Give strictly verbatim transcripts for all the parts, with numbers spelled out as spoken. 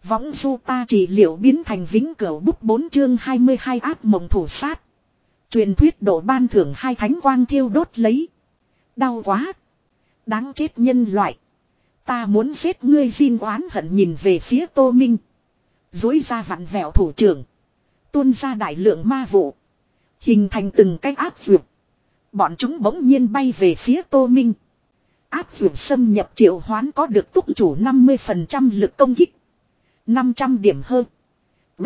Võng du ta trị liệu biến thành vĩnh cửu bút bốn chương hai mươi hai ác mộng thủ sát. Truyền thuyết độ ban thưởng hai thánh quang thiêu đốt lấy. Đau quá. Đáng chết nhân loại. Ta muốn giết ngươi xin oán hận nhìn về phía Tô Minh. Dối ra vặn vẹo thủ trưởng. Tuôn ra đại lượng ma vụ. Hình thành từng cái áp vượt. Bọn chúng bỗng nhiên bay về phía Tô Minh. Áp vượt xâm nhập triệu hoán có được túc chủ năm mươi phần trăm lực công kích. năm trăm điểm hơn. B.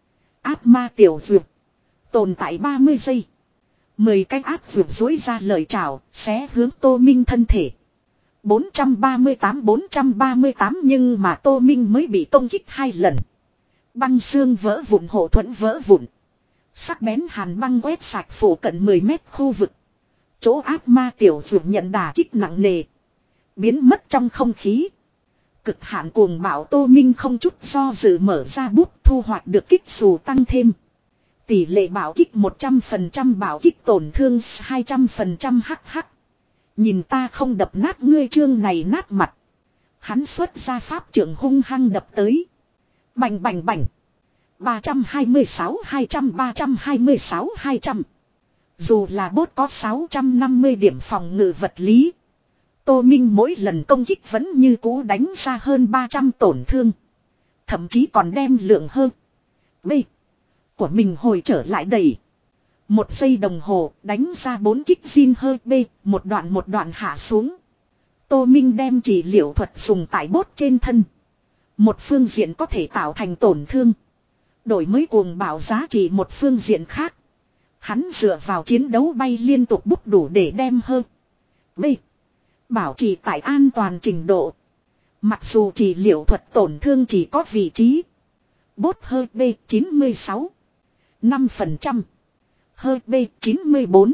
Áp ma tiểu vượt. Tồn tại ba mươi giây. mười cái áp vượt dối ra lời chào, xé hướng Tô Minh thân thể. bốn trăm ba mươi tám bốn trăm ba mươi tám nhưng mà Tô Minh mới bị công kích hai lần. Băng xương vỡ vụn, hộ thuẫn vỡ vụn. Sắc bén hàn băng quét sạch phủ cận mười mét khu vực. Chỗ ác ma tiểu vượt nhận đả kích nặng nề. Biến mất trong không khí. Cực hạn cuồng bạo Tô Minh không chút do dự mở ra bút thu hoạch được kích dù tăng thêm. Tỷ lệ bảo kích một trăm phần trăm, bảo kích tổn thương hai trăm phần trăm hh. Nhìn ta không đập nát ngươi chương này nát mặt. Hắn xuất ra pháp trưởng hung hăng đập tới. Bành bành bành. ba trăm hai mươi sáu hai trăm ba trăm hai mươi sáu hai trăm. Dù là bốt có sáu trăm năm mươi điểm phòng ngự vật lý. Tô Minh mỗi lần công kích vẫn như cũ đánh ra hơn ba trăm tổn thương. Thậm chí còn đem lượng hơn. B. Của mình hồi trở lại đầy. Một giây đồng hồ đánh ra bốn kích xin hơi B. Một đoạn một đoạn hạ xuống. Tô Minh đem chỉ liệu thuật dùng tại bốt trên thân. Một phương diện có thể tạo thành tổn thương. Đổi mới cuồng bạo giá trị một phương diện khác. Hắn dựa vào chiến đấu bay liên tục bút đủ để đem hơn. B. Bảo trì tại an toàn trình độ. Mặc dù trị liệu thuật tổn thương chỉ có vị trí. Bốt hơi B chín mươi sáu. năm phần trăm. Hơi B chín mươi bốn.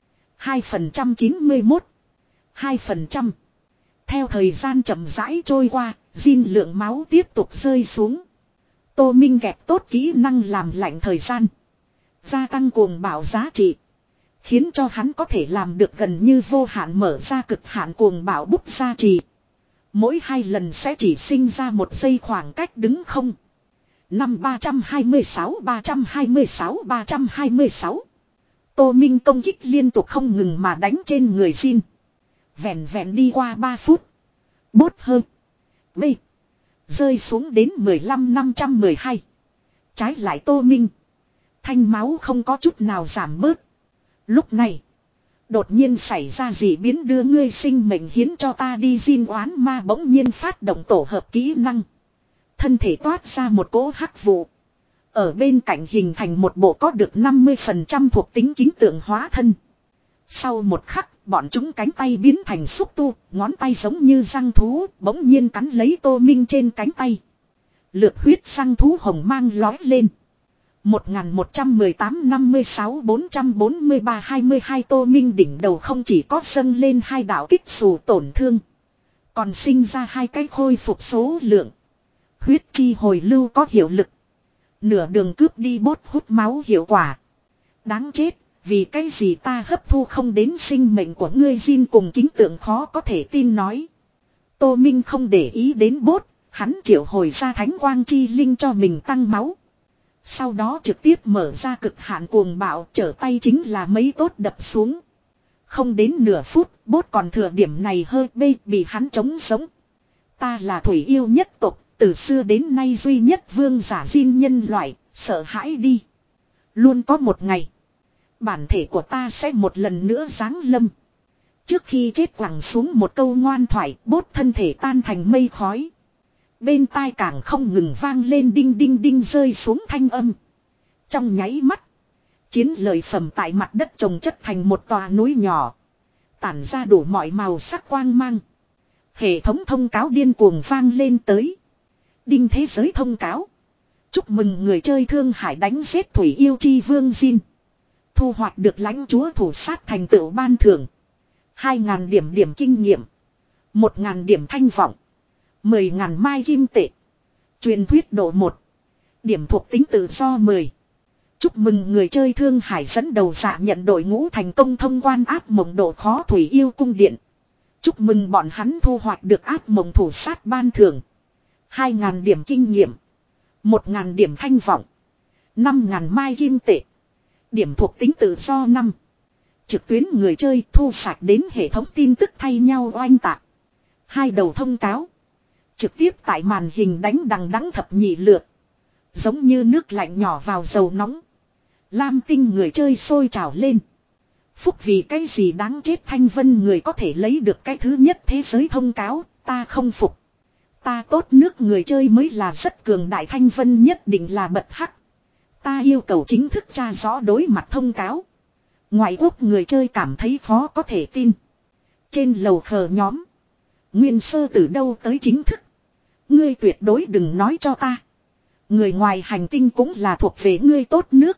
hai phần trăm chín mươi mốt. hai phần trăm. Theo thời gian chậm rãi trôi qua, Jin lượng máu tiếp tục rơi xuống. Tô Minh kẹp tốt kỹ năng làm lạnh thời gian. Gia tăng cuồng bạo giá trị. Khiến cho hắn có thể làm được gần như vô hạn mở ra cực hạn cuồng bạo bút gia trì. Mỗi hai lần sẽ chỉ sinh ra một giây khoảng cách đứng không. Năm ba trăm hai mươi sáu ba trăm hai mươi sáu ba trăm hai mươi sáu. Tô Minh công kích liên tục không ngừng mà đánh trên người Jin. Vẹn vẹn đi qua ba phút. Bốt hơn. B. Rơi xuống đến mười lăm năm trăm mười hai. Trái lại Tô Minh. Thanh máu không có chút nào giảm bớt. Lúc này. Đột nhiên xảy ra dị biến đưa ngươi sinh mệnh hiến cho ta đi Jin oán ma bỗng nhiên phát động tổ hợp kỹ năng. Thân thể toát ra một cỗ hắc vụ. Ở bên cạnh hình thành một bộ có được năm mươi phần trăm thuộc tính kính tượng hóa thân. Sau một khắc, bọn chúng cánh tay biến thành xúc tu, ngón tay giống như răng thú, bỗng nhiên cắn lấy Tô Minh trên cánh tay. Lược huyết răng thú hồng mang lói lên. một nghìn một trăm mười tám năm mươi sáu bốn trăm bốn mươi ba hai mươi hai Tô Minh đỉnh đầu không chỉ có dâng lên hai đạo kích xù tổn thương. Còn sinh ra hai cái khôi phục số lượng. Huyết chi hồi lưu có hiệu lực. Nửa đường cướp đi bốt hút máu hiệu quả. Đáng chết, vì cái gì ta hấp thu không đến sinh mệnh của ngươi Jin cùng kính tượng khó có thể tin nói. Tô Minh không để ý đến bốt, hắn triệu hồi ra thánh quang chi linh cho mình tăng máu. Sau đó trực tiếp mở ra cực hạn cuồng bạo trở tay chính là mấy tốt đập xuống. Không đến nửa phút, bốt còn thừa điểm này hơi bê bị hắn chống sống. Ta là thủy yêu nhất tộc. Từ xưa đến nay duy nhất vương giả Jin nhân loại, sợ hãi đi. Luôn có một ngày. Bản thể của ta sẽ một lần nữa giáng lâm. Trước khi chết quẳng xuống một câu ngoan thoại, bốt thân thể tan thành mây khói. Bên tai càng không ngừng vang lên đinh đinh đinh rơi xuống thanh âm. Trong nháy mắt. Chiến lợi phẩm tại mặt đất trồng chất thành một tòa núi nhỏ. Tản ra đủ mọi màu sắc quang mang. Hệ thống thông cáo điên cuồng vang lên tới. Đinh thế giới thông cáo. Chúc mừng người chơi Thương Hải đánh giết thủy yêu chi vương Jin. Thu hoạch được lãnh chúa thủ sát thành tựu ban thưởng. hai nghìn điểm điểm kinh nghiệm. một nghìn điểm thanh vọng. mười nghìn mai kim tệ. Truyền thuyết độ một. Điểm thuộc tính tự do mười. Chúc mừng người chơi Thương Hải dẫn đầu dạ nhận đội ngũ thành công thông quan áp mộng độ khó thủy yêu cung điện. Chúc mừng bọn hắn thu hoạch được áp mộng thủ sát ban thưởng. hai nghìn điểm kinh nghiệm. Một ngàn điểm thanh vọng. Năm ngàn mai kim tệ. Điểm thuộc tính tự do năm. Trực tuyến người chơi thu sạch đến hệ thống tin tức thay nhau oanh tạc. Hai đầu thông cáo. Trực tiếp tại màn hình đánh đằng đẵng thập nhị lượt. Giống như nước lạnh nhỏ vào dầu nóng. Lam tinh người chơi sôi trào lên. Phúc vì cái gì đáng chết Thanh Vân người có thể lấy được cái thứ nhất thế giới thông cáo. Ta không phục. Ta tốt nước người chơi mới là rất cường đại Thanh Vân nhất định là bật hắc. Ta yêu cầu chính thức tra rõ đối mặt thông cáo. Ngoại quốc người chơi cảm thấy khó có thể tin. Trên lầu khờ nhóm. Nguyên sơ từ đâu tới chính thức. Ngươi tuyệt đối đừng nói cho ta. Người ngoài hành tinh cũng là thuộc về ngươi tốt nước.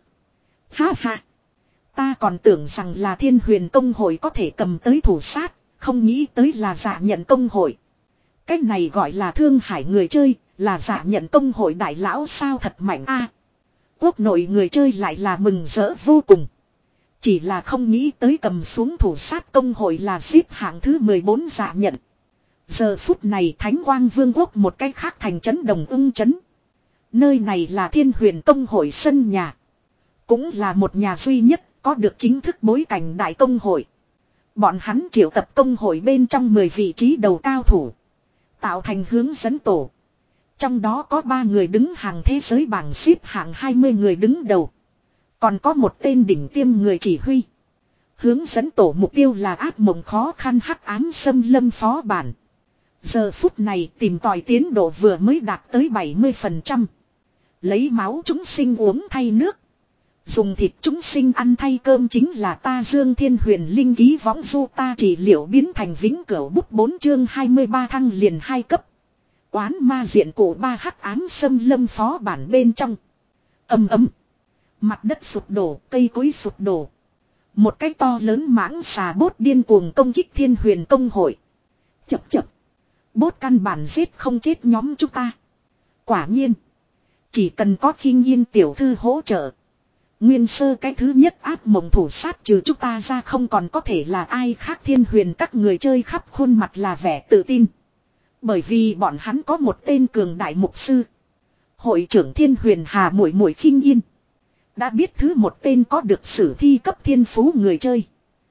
Ha ha. Ta còn tưởng rằng là Thiên Huyền Công hội có thể cầm tới thủ sát. Không nghĩ tới là Dạ Nhận Công hội. Cái này gọi là Thương Hải người chơi. Là Dạ Nhận Công hội đại lão sao thật mạnh a. Quốc nội người chơi lại là mừng rỡ vô cùng. Chỉ là không nghĩ tới cầm xuống thủ sát công hội là xếp hạng thứ mười bốn Dạ Nhận. Giờ phút này Thánh Quang Vương quốc một cách khác thành trấn Đồng Ưng trấn. Nơi này là Thiên Huyền Công hội sân nhà. Cũng là một nhà duy nhất có được chính thức bối cảnh đại công hội. Bọn hắn triệu tập công hội bên trong mười vị trí đầu cao thủ. Tạo thành hướng dẫn tổ. Trong đó có ba người đứng hàng thế giới bảng xếp hạng hai mươi người đứng đầu. Còn có một tên đỉnh tiêm người chỉ huy. Hướng dẫn tổ mục tiêu là ác mộng khó khăn hắc ám xâm lâm phó bản. Giờ phút này tìm tòi tiến độ vừa mới đạt tới bảy mươi phần trăm. Lấy máu chúng sinh uống thay nước. Dùng thịt chúng sinh ăn thay cơm chính là ta Dương Thiên Huyền Linh ký võng du ta trị liệu biến thành vĩnh cửu bút bốn chương hai mươi ba thăng liền hai cấp. Oán ma diện cổ ba hắc ám xâm lâm phó bản bên trong. Âm ấm. Mặt đất sụp đổ, cây cối sụp đổ. Một cái to lớn mãng xà bốt điên cuồng công kích Thiên Huyền Công hội. Chập chập. Bốt căn bản giết không chết nhóm chúng ta. Quả nhiên. Chỉ cần có Khinh Yên tiểu thư hỗ trợ. Nguyên sơ cái thứ nhất áp mộng thủ sát trừ chúng ta ra không còn có thể là ai khác. Thiên Huyền các người chơi khắp khuôn mặt là vẻ tự tin. Bởi vì bọn hắn có một tên cường đại mục sư. Hội trưởng Thiên Huyền Hà muội muội Khinh Yên. Đã biết thứ một tên có được sử thi cấp thiên phú người chơi.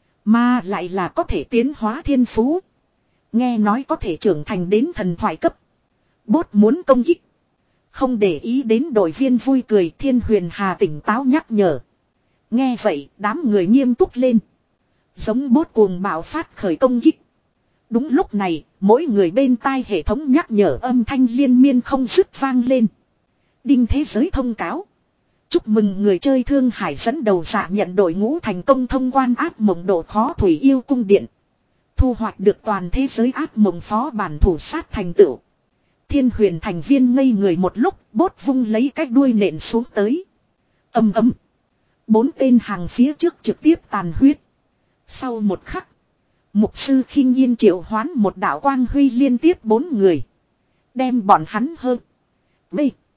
Mà lại là có thể tiến hóa thiên phú. Nghe nói có thể trưởng thành đến thần thoại cấp. Bốt muốn công kích. Không để ý đến đội viên vui cười. Thiên Huyền Hà tỉnh táo nhắc nhở. Nghe vậy đám người nghiêm túc lên. Giống bốt cuồng bạo phát khởi công kích. Đúng lúc này mỗi người bên tai hệ thống nhắc nhở âm thanh liên miên không dứt vang lên. Đinh thế giới thông cáo. Chúc mừng người chơi Thương Hải dẫn đầu Dạ Nhận đội ngũ thành công thông quan ác mộng độ khó Thủy Yêu Cung Điện. Thu hoạch được toàn thế giới ác mộng phó bản thủ sát thành tựu. Thiên Huyền thành viên ngây người một lúc, bốt vung lấy cái đuôi nện xuống tới. Âm ấm. Bốn tên hàng phía trước trực tiếp tàn huyết. Sau một khắc, mục sư Khinh Yên triệu hoán một đạo quang huy liên tiếp bốn người. Đem bọn hắn hơn. B.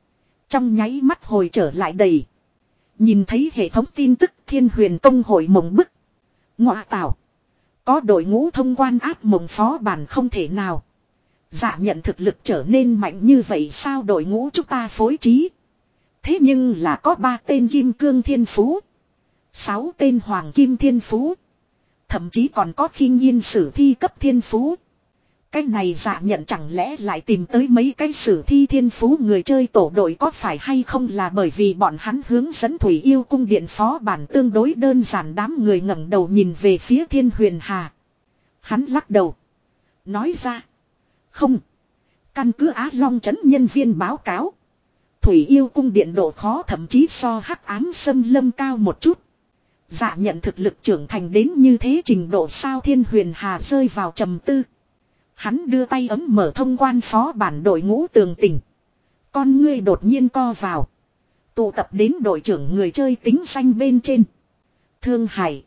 Trong nháy mắt hồi trở lại đầy. Nhìn thấy hệ thống tin tức Thiên Huyền Công hội mộng bức. Ngọa tảo. Có đội ngũ thông quan áp mộng phó bản không thể nào. Dạ Nhận thực lực trở nên mạnh như vậy sao đội ngũ chúng ta phối trí. Thế nhưng là có ba tên kim cương thiên phú. Sáu tên hoàng kim thiên phú. Thậm chí còn có Khinh Yên sử thi cấp thiên phú. Cái này Dạ Nhận chẳng lẽ lại tìm tới mấy cái sử thi thiên phú người chơi tổ đội có phải hay không là bởi vì bọn hắn hướng dẫn Thủy Yêu Cung Điện phó bản tương đối đơn giản. Đám người ngẩng đầu nhìn về phía Thiên Huyền Hà. Hắn lắc đầu. Nói ra. Không. Căn cứ Á Long trấn nhân viên báo cáo. Thủy Yêu Cung Điện độ khó thậm chí so hắc ám xâm lâm cao một chút. Dạ Nhận thực lực trưởng thành đến như thế trình độ sao Thiên Huyền Hà rơi vào trầm tư. Hắn đưa tay ấm mở thông quan phó bản đội ngũ tường tình. Con ngươi đột nhiên co vào. Tụ tập đến đội trưởng người chơi tính danh bên trên. Thương Hải.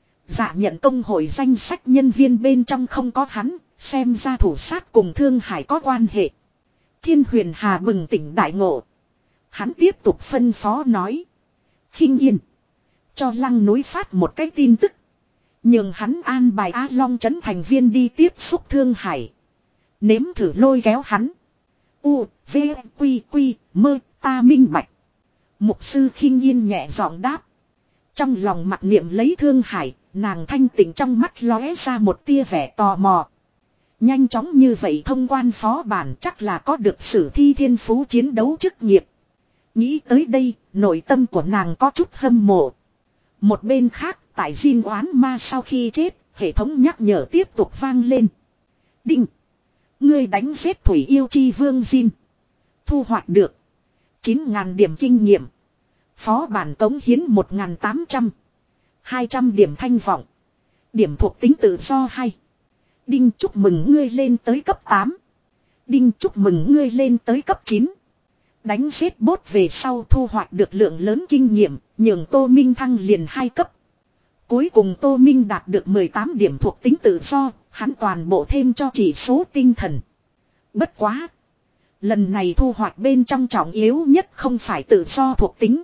Dạ Nhận công hội danh sách nhân viên bên trong không có hắn. Xem ra thủ sát cùng Thương Hải có quan hệ. Thiên Huyền Hà bừng tỉnh đại ngộ. Hắn tiếp tục phân phó nói. Khinh Yên. Cho Lăng Núi phát một cái tin tức. Nhưng hắn an bài Á Long trấn thành viên đi tiếp xúc Thương Hải. Nếm thử lôi kéo hắn. U, V, Quy, Quy, Mơ, ta minh bạch. Mục sư khinh yên nhẹ giọng đáp. Trong lòng mặc niệm lấy Thương Hải, nàng thanh tịnh trong mắt lóe ra một tia vẻ tò mò. Nhanh chóng như vậy thông quan phó bản chắc là có được sử thi thiên phú chiến đấu chức nghiệp. Nghĩ tới đây, nội tâm của nàng có chút hâm mộ. Một bên khác, tại Jin oán ma sau khi chết, hệ thống nhắc nhở tiếp tục vang lên. Đinh! Ngươi đánh giết thủy yêu chi vương Jin. Thu hoạch được chín nghìn điểm kinh nghiệm. Phó bản cống hiến một nghìn tám trăm. hai trăm điểm thanh vọng. Điểm thuộc tính tự do hay. Đinh chúc mừng ngươi lên tới cấp tám. Đinh chúc mừng ngươi lên tới cấp chín. Đánh giết bốt về sau thu hoạch được lượng lớn kinh nghiệm, nhường Tô Minh thăng liền hai cấp. Cuối cùng Tô Minh đạt được mười tám điểm thuộc tính tự do, hắn toàn bộ thêm cho chỉ số tinh thần. Bất quá! Lần này thu hoạch bên trong trọng yếu nhất không phải tự do thuộc tính,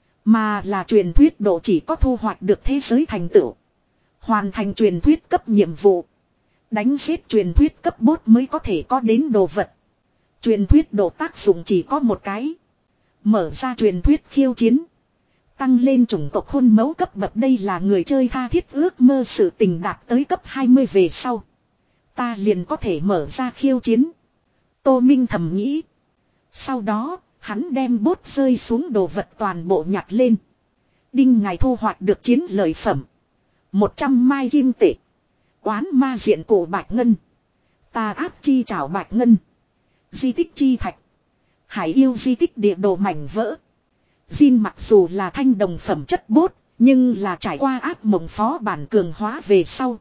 mà là truyền thuyết độ chỉ có thu hoạch được thế giới thành tựu. Hoàn thành truyền thuyết cấp nhiệm vụ. Đánh giết truyền thuyết cấp bốt mới có thể có đến đồ vật. Truyền thuyết độ tác dụng chỉ có một cái. Mở ra truyền thuyết khiêu chiến. Tăng lên chủng tộc khuôn mẫu cấp bậc, đây là người chơi tha thiết ước mơ, sự tình đạt tới cấp hai mươi về sau. Ta liền có thể mở ra khiêu chiến. Tô Minh thầm nghĩ. Sau đó, hắn đem bốt rơi xuống đồ vật toàn bộ nhặt lên. Đinh ngài thu hoạch được chiến lợi phẩm. một trăm mai kim tệ. Oán ma diện cổ bạch ngân. Tà ác chi trảo bạch ngân. Di tích chi thạch. Hải yêu di tích địa đồ mảnh vỡ. Jin mặc dù là thanh đồng phẩm chất bốt, nhưng là trải qua ác mộng phó bản cường hóa về sau.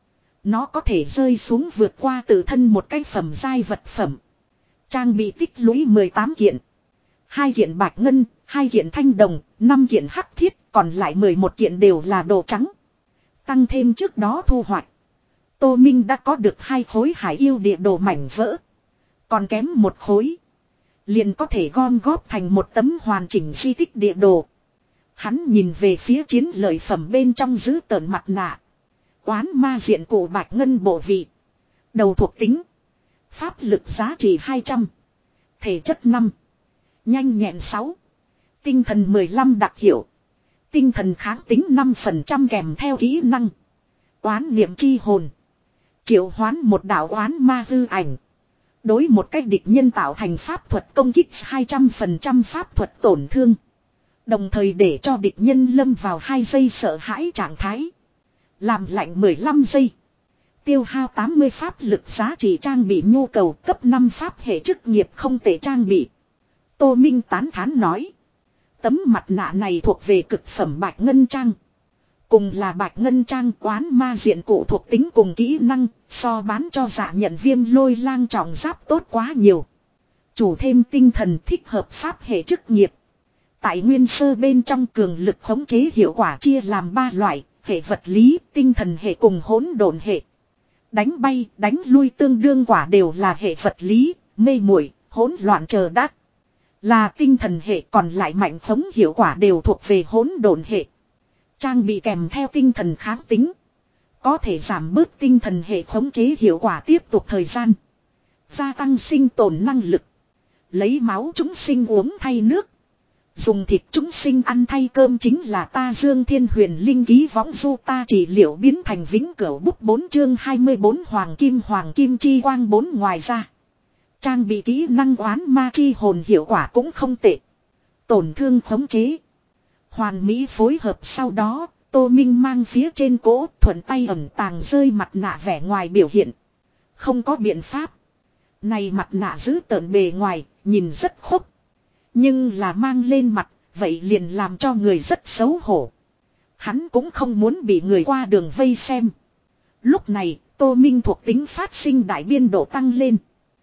Nó có thể rơi xuống vượt qua tự thân một cái phẩm giai vật phẩm. Trang bị tích lũy mười tám kiện. hai kiện bạch ngân, hai kiện thanh đồng, năm kiện hắc thiết, còn lại mười một kiện đều là đồ trắng. Tăng thêm trước đó thu hoạch. Tô Minh đã có được hai khối hải yêu địa đồ mảnh vỡ. Còn kém một khối. Liền có thể gom góp thành một tấm hoàn chỉnh di tích địa đồ. Hắn nhìn về phía chiến lợi phẩm bên trong giữ tợn mặt nạ. Oán ma diện cổ bạch ngân bộ vị. Đầu thuộc tính. Pháp lực giá trị hai trăm. Thể chất năm. Nhanh nhẹn sáu. Tinh thần mười lăm đặc hiệu. Tinh thần kháng tính năm phần trăm kèm theo kỹ năng. Oán niệm chi hồn. Triệu hoán một đạo oán ma hư ảnh. Đối một cách địch nhân tạo thành pháp thuật công kích hai trăm phần trăm pháp thuật tổn thương. Đồng thời để cho địch nhân lâm vào hai giây sợ hãi trạng thái. Làm lạnh mười lăm giây. Tiêu hao tám mươi pháp lực giá trị trang bị nhu cầu cấp năm pháp hệ chức nghiệp không thể trang bị. Tô Minh tán thán nói. Tấm mặt nạ này thuộc về cực phẩm bạch ngân trang. Cùng là bạch ngân trang, oán ma diện cụ thuộc tính cùng kỹ năng, so bán cho dạ nhận viêm lôi lang trọng giáp tốt quá nhiều. Chủ thêm tinh thần thích hợp pháp hệ chức nghiệp. Tại nguyên sơ bên trong cường lực khống chế hiệu quả chia làm ba loại, hệ vật lý, tinh thần hệ cùng hỗn độn hệ. Đánh bay, đánh lui tương đương quả đều là hệ vật lý, mê muội, hỗn loạn chờ đắc. Là tinh thần hệ, còn lại mạnh khống hiệu quả đều thuộc về hỗn độn hệ. Trang bị kèm theo tinh thần kháng tính. Có thể giảm bớt tinh thần hệ khống chế hiệu quả tiếp tục thời gian. Gia tăng sinh tồn năng lực. Lấy máu chúng sinh uống thay nước. Dùng thịt chúng sinh ăn thay cơm chính là ta Dương Thiên Huyền Linh ký võng du ta trị liệu biến thành vĩnh cửu bút bốn chương hai mươi bốn Hoàng Kim Hoàng Kim Chi Quang bốn. Ngoài ra, trang bị kỹ năng oán ma chi hồn hiệu quả cũng không tệ. Tổn thương khống chế. Hoàn mỹ phối hợp sau đó, Tô Minh mang phía trên cỗ thuận tay ẩn tàng rơi mặt nạ vẻ ngoài biểu hiện. Không có biện pháp. Này mặt nạ giữ tợn bề ngoài, nhìn rất khốc. Nhưng là mang lên mặt, vậy liền làm cho người rất xấu hổ. Hắn cũng không muốn bị người qua đường vây xem. Lúc này, Tô Minh thuộc tính phát sinh đại biên độ tăng lên.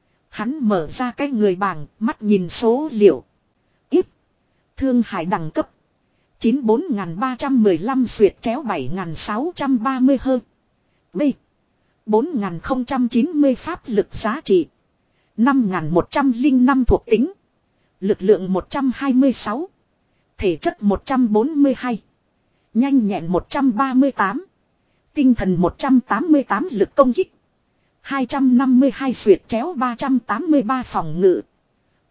Hắn mở ra cái người bảng, mắt nhìn số liệu. Ít. Thương Hải đẳng cấp. chín mươi bốn nghìn ba trăm mười lăm xuyệt chéo bảy nghìn sáu trăm ba mươi hơn. B. bốn nghìn không trăm chín mươi pháp lực giá trị. năm nghìn một trăm lẻ năm thuộc tính. Lực lượng một trăm hai mươi sáu. Thể chất một trăm bốn mươi hai. Nhanh nhẹn một trăm ba mươi tám. Tinh thần một trăm tám mươi tám lực công kích. hai trăm năm mươi hai xuyệt chéo ba trăm tám mươi ba phòng ngự.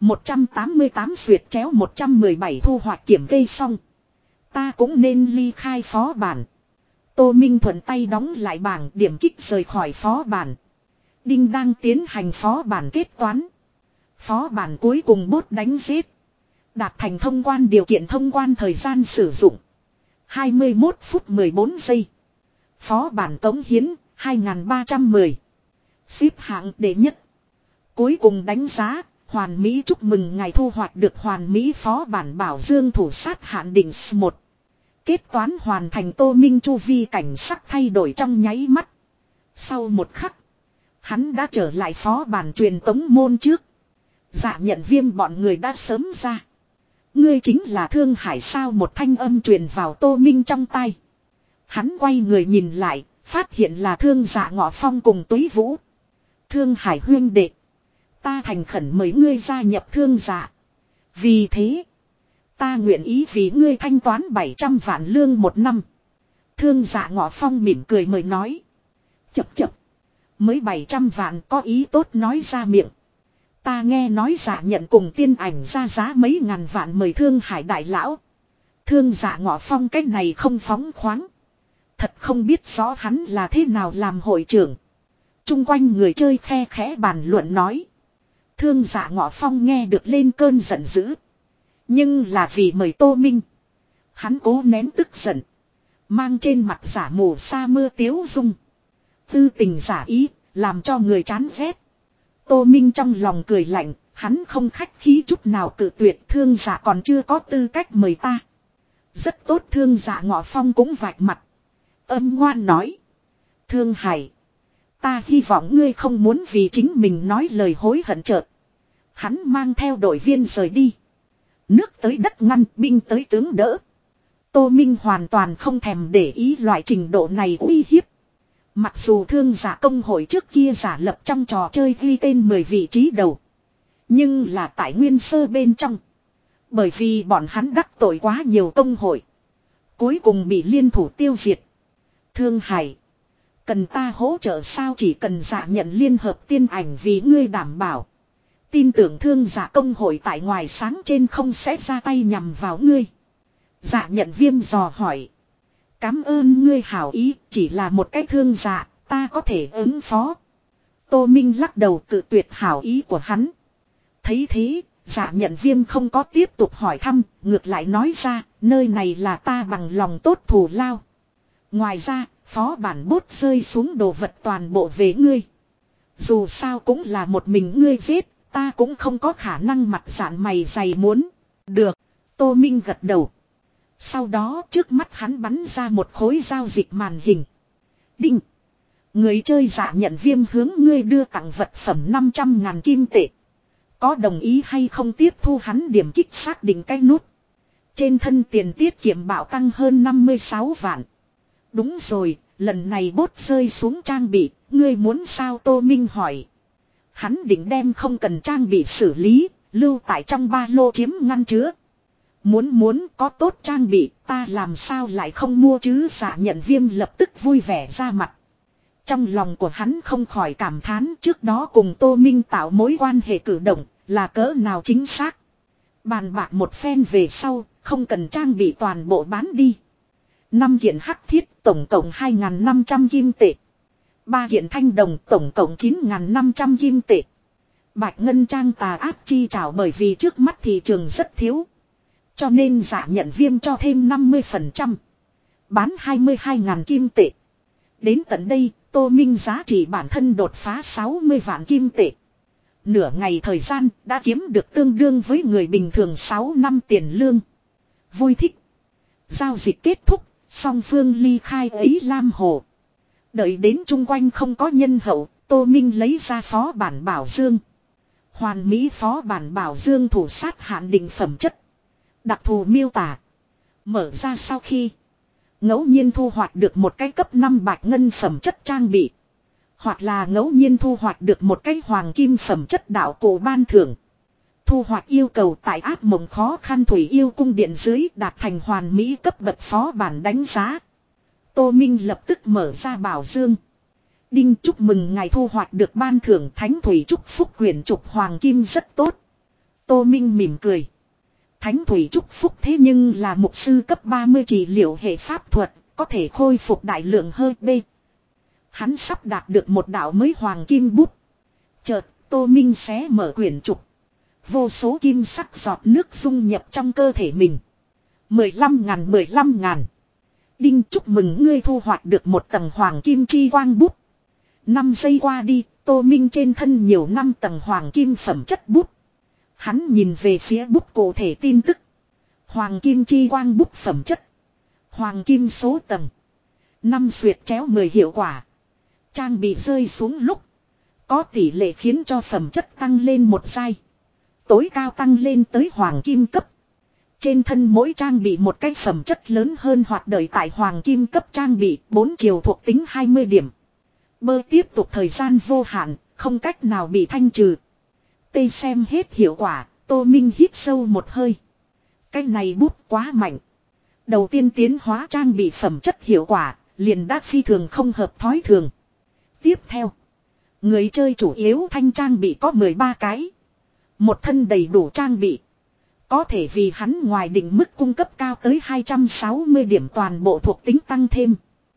một trăm tám mươi tám duyệt chéo một trăm mười bảy thu hoạch kiểm kê xong. Ta cũng nên ly khai phó bản. Tô Minh thuận tay đóng lại bảng điểm kích rời khỏi phó bản. Đinh đang tiến hành phó bản kết toán. Phó bản cuối cùng bốt đánh giết. Đạt thành thông quan điều kiện thông quan thời gian sử dụng. hai mươi mốt phút mười bốn giây. Phó bản cống hiến hai nghìn ba trăm mười. Xếp hạng đệ nhất. Cuối cùng đánh giá. Hoàn Mỹ chúc mừng ngài thu hoạch được Hoàn Mỹ phó bản bảo dương thủ sát hạn định S một. Kết toán hoàn thành. Tô Minh chu vi cảnh sắc thay đổi trong nháy mắt. Sau một khắc. Hắn đã trở lại phó bản truyền tống môn trước. Dạ nhận viêm bọn người đã sớm ra. Ngươi chính là Thương Hải sao, một thanh âm truyền vào Tô Minh trong tai. Hắn quay người nhìn lại. Phát hiện là Thương Dạ Ngọ Phong cùng Túy Vũ. Thương Hải huyên đệ. Ta thành khẩn mời ngươi gia nhập Thương Dạ. Vì thế. Ta nguyện ý vì ngươi thanh toán bảy trăm vạn lương một năm. Thương Dạ Ngọ Phong mỉm cười mời nói. Chập chập. Mới bảy trăm vạn có ý tốt nói ra miệng. Ta nghe nói Dạ nhận cùng tiên ảnh ra giá mấy ngàn vạn mời Thương Hải đại lão. Thương Dạ Ngọ Phong cách này không phóng khoáng. Thật không biết rõ hắn là thế nào làm hội trưởng. Trung quanh người chơi khe khẽ bàn luận nói. Thương Dạ Ngọ Phong nghe được lên cơn giận dữ. Nhưng là vì mời Tô Minh. Hắn cố nén tức giận. Mang trên mặt giả mù sa mưa tiếu dung. Tư tình giả ý, làm cho người chán ghét. Tô Minh trong lòng cười lạnh, hắn không khách khí chút nào cự tuyệt. Thương Dạ còn chưa có tư cách mời ta. Rất tốt. Thương Dạ Ngọ Phong cũng vạch mặt. Âm ngoan nói. Thương Hải. Ta hy vọng ngươi không muốn vì chính mình nói lời hối hận chợt. Hắn mang theo đội viên rời đi. Nước tới đất ngăn, binh tới tướng đỡ. Tô Minh hoàn toàn không thèm để ý loại trình độ này uy hiếp. Mặc dù Thương Dạ công hội trước kia giả lập trong trò chơi ghi tên mười vị trí đầu. Nhưng là tại nguyên sơ bên trong. Bởi vì bọn hắn đắc tội quá nhiều công hội. Cuối cùng bị liên thủ tiêu diệt. Thương Hải. Cần ta hỗ trợ sao? Chỉ cần Dạ nhận liên hợp tiên ảnh vì ngươi đảm bảo. Tin tưởng Thương Dạ công hội tại ngoài sáng trên không sẽ ra tay nhằm vào ngươi. Dạ nhận viêm dò hỏi. Cám ơn ngươi hảo ý, chỉ là một cái Thương Dạ, ta có thể ứng phó. Tô Minh lắc đầu tự tuyệt hảo ý của hắn. Thấy thế, Dạ nhận viêm không có tiếp tục hỏi thăm, ngược lại nói ra, nơi này là ta bằng lòng tốt thù lao. Ngoài ra, phó bản bốt rơi xuống đồ vật toàn bộ về ngươi. Dù sao cũng là một mình ngươi giết, ta cũng không có khả năng mặt dạn mày dày muốn. Được, Tô Minh gật đầu. Sau đó trước mắt hắn bắn ra một khối giao dịch màn hình. Đinh. Người chơi Dạ nhận viêm hướng ngươi đưa tặng vật phẩm năm trăm ngàn kim tệ. Có đồng ý hay không tiếp thu? Hắn điểm kích xác định cái nút. Trên thân tiền tiết kiệm bạo tăng hơn năm mươi sáu vạn. Đúng rồi, lần này bốt rơi xuống trang bị, ngươi muốn sao? Tô Minh hỏi. Hắn định đem không cần trang bị xử lý, lưu tại trong ba lô chiếm ngăn chứa. Muốn muốn có tốt trang bị, ta làm sao lại không mua chứ? Dạ nhận viêm lập tức vui vẻ ra mặt. Trong lòng của hắn không khỏi cảm thán trước đó cùng Tô Minh tạo mối quan hệ cử động, là cỡ nào chính xác. Bàn bạc một phen về sau, không cần trang bị toàn bộ bán đi. năm kiện hắc thiết tổng cộng hai nghìn năm trăm kim tệ. ba kiện thanh đồng tổng cộng chín nghìn năm trăm kim tệ. Bạch ngân trang tà áp chi trảo, bởi vì trước mắt thị trường rất thiếu. Cho nên Dạ nhận viêm cho thêm năm mươi phần trăm. Bán hai mươi hai nghìn kim tệ. Đến tận đây, Tô Minh giá trị bản thân đột phá sáu mươi vạn kim tệ. Nửa ngày thời gian đã kiếm được tương đương với người bình thường sáu năm tiền lương. Vui thích. Giao dịch kết thúc, song phương ly khai ấy Lam Hồ. Đợi đến chung quanh không có nhân hậu, Tô Minh lấy ra phó bản bảo dương. Hoàn Mỹ phó bản bảo dương thủ sát hạn định phẩm chất. Đặc thù miêu tả. Mở ra sau khi ngẫu nhiên thu hoạch được một cái cấp năm bạch ngân phẩm chất trang bị. Hoặc là ngẫu nhiên thu hoạch được một cái hoàng kim phẩm chất đạo cổ ban thưởng. Thu hoạch yêu cầu tại ác mộng khó khăn thủy yêu cung điện dưới đạt thành hoàn mỹ cấp bậc phó bản đánh giá. Tô Minh lập tức mở ra bảo dương. Đinh, chúc mừng ngài thu hoạch được ban thưởng thánh thủy chúc phúc quyển trục hoàng kim rất tốt. Tô Minh mỉm cười. Thánh thủy chúc phúc thế nhưng là mục sư cấp ba mươi trị liệu hệ pháp thuật, có thể khôi phục đại lượng hơi bê. Hắn sắp đạt được một đạo mới hoàng kim bút. Chợt, Tô Minh xé mở quyển trục. Vô số kim sắc giọt nước dung nhập trong cơ thể mình. mười lăm ngàn mười lăm ngàn. Đinh, chúc mừng ngươi thu hoạch được một tầng hoàng kim chi quang bút. Năm giây qua đi, Tô Minh trên thân nhiều năm tầng hoàng kim phẩm chất bút. Hắn nhìn về phía bút cụ thể tin tức. Hoàng kim chi quang bút phẩm chất. Hoàng kim số tầng. Năm xuyệt chéo mười hiệu quả. Trang bị rơi xuống lúc. Có tỷ lệ khiến cho phẩm chất tăng lên một giai. Tối cao tăng lên tới hoàng kim cấp. Trên thân mỗi trang bị một cái phẩm chất lớn hơn hoặc đợi tại hoàng kim cấp trang bị bốn chiều thuộc tính hai mươi điểm. Bơ tiếp tục thời gian vô hạn, không cách nào bị thanh trừ. Tê xem hết hiệu quả, Tô Minh hít sâu một hơi. Cái này bút quá mạnh. Đầu tiên tiến hóa trang bị phẩm chất hiệu quả, liền đã phi thường không hợp thói thường. Tiếp theo, người chơi chủ yếu thanh trang bị có mười ba cái. Một thân đầy đủ trang bị. Có thể vì hắn ngoài định mức cung cấp cao tới hai trăm sáu mươi điểm toàn bộ thuộc tính tăng thêm.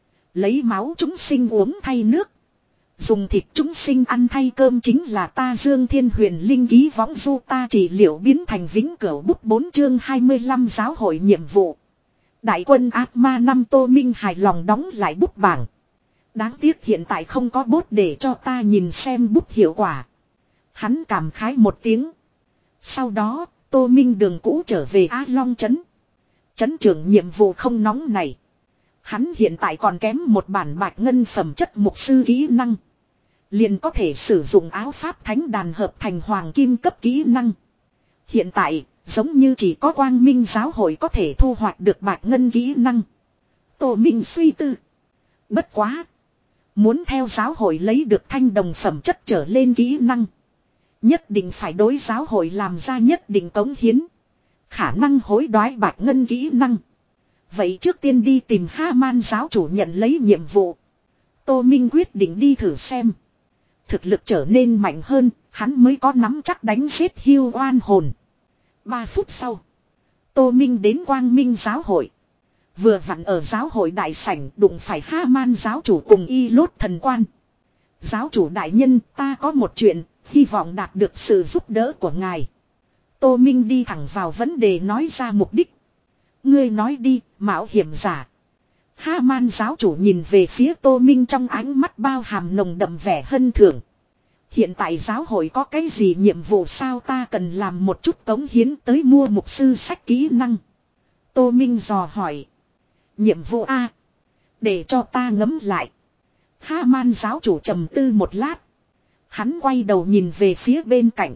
Lấy máu chúng sinh uống thay nước. Dùng thịt chúng sinh ăn thay cơm chính là ta Dương Thiên Huyền Linh ký võng du ta trị liệu biến thành vĩnh cửu bút bốn chương hai mươi lăm giáo hội nhiệm vụ. Đại quân ác ma năm Tô Minh hài lòng đóng lại bút bảng. Đáng tiếc hiện tại không có bút để cho ta nhìn xem bút hiệu quả. Hắn cảm khái một tiếng. Sau đó, Tô Minh đường cũ trở về Á Long Trấn. Trấn trưởng nhiệm vụ không nóng này. Hắn hiện tại còn kém một bản bạch ngân phẩm chất mục sư kỹ năng. Liền có thể sử dụng áo pháp thánh đàn hợp thành hoàng kim cấp kỹ năng. Hiện tại, giống như chỉ có quang minh giáo hội có thể thu hoạch được bạch ngân kỹ năng. Tô Minh suy tư. Bất quá. Muốn theo giáo hội lấy được thanh đồng phẩm chất trở lên kỹ năng. Nhất định phải đối giáo hội làm ra nhất định cống hiến. Khả năng hối đoái bạch ngân kỹ năng. Vậy trước tiên đi tìm Ha-man giáo chủ nhận lấy nhiệm vụ. Tô Minh quyết định đi thử xem. Thực lực trở nên mạnh hơn, hắn mới có nắm chắc đánh giết Hưu oan hồn. Ba phút sau, Tô Minh đến Quang Minh giáo hội. Vừa vặn ở giáo hội đại sảnh đụng phải Ha-man giáo chủ cùng Y Lốt thần quan. Giáo chủ đại nhân, ta có một chuyện, hy vọng đạt được sự giúp đỡ của ngài. Tô Minh đi thẳng vào vấn đề nói ra mục đích. Ngươi nói đi, mạo hiểm giả. Ha-man giáo chủ nhìn về phía Tô Minh trong ánh mắt bao hàm nồng đậm vẻ hân thưởng. Hiện tại giáo hội có cái gì nhiệm vụ sao ta cần làm một chút cống hiến tới mua mục sư sách kỹ năng. Tô Minh dò hỏi. Nhiệm vụ A. Để cho ta ngẫm lại. Ha-man giáo chủ trầm tư một lát. Hắn quay đầu nhìn về phía bên cạnh.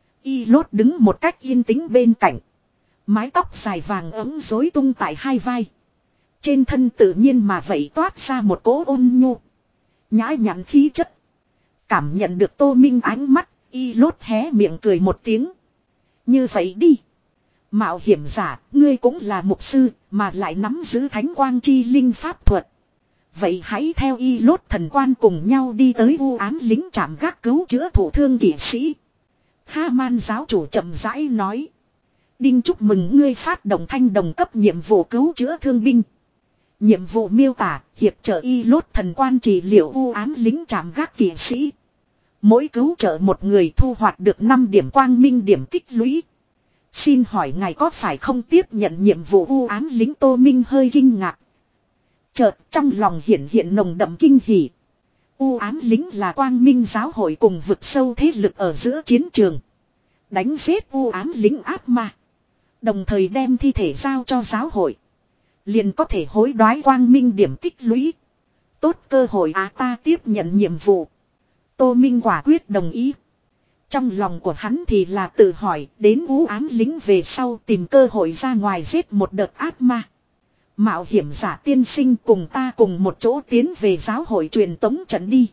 Y Lốt đứng một cách yên tĩnh bên cạnh. Mái tóc dài vàng ấm rối tung tại hai vai. Trên thân tự nhiên mà vậy toát ra một cỗ ôn nhu. Nhã nhặn khí chất. Cảm nhận được Tô Minh ánh mắt, Y Lốt hé miệng cười một tiếng. Như vậy đi. Mạo hiểm giả, ngươi cũng là mục sư, mà lại nắm giữ thánh quang chi linh pháp thuật. Vậy hãy theo Y Lốt thần quan cùng nhau đi tới u ám lính trạm gác cứu chữa thụ thương kỵ sĩ. Ha-man giáo chủ chậm rãi nói. Đinh, chúc mừng ngươi phát động thanh đồng cấp nhiệm vụ cứu chữa thương binh. Nhiệm vụ miêu tả, hiệp trợ Y Lốt thần quan trị liệu u ám lính trạm gác kỵ sĩ. Mỗi cứu trợ một người thu hoạch được năm điểm quang minh điểm tích lũy. Xin hỏi ngài có phải không tiếp nhận nhiệm vụ u ám lính? Tô Minh hơi kinh ngạc. Chợt trong lòng hiện hiện nồng đậm kinh hỉ. U ám lính là quang minh giáo hội cùng vực sâu thế lực ở giữa chiến trường. Đánh giết u ám lính ác ma. Đồng thời đem thi thể giao cho giáo hội. Liền có thể hối đoái quang minh điểm tích lũy. Tốt cơ hội à, ta tiếp nhận nhiệm vụ. Tô Minh quả quyết đồng ý. Trong lòng của hắn thì là tự hỏi, đến u ám lính về sau tìm cơ hội ra ngoài giết một đợt ác ma. Mạo hiểm giả tiên sinh, cùng ta cùng một chỗ tiến về giáo hội truyền tống trận đi.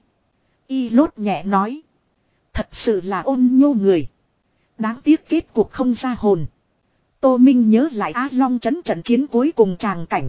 Y Lốt nhẹ nói. Thật sự là ôn nhu người. Đáng tiếc kết cuộc không ra hồn. Tô Minh nhớ lại Á Long trấn trận chiến cuối cùng tràng cảnh.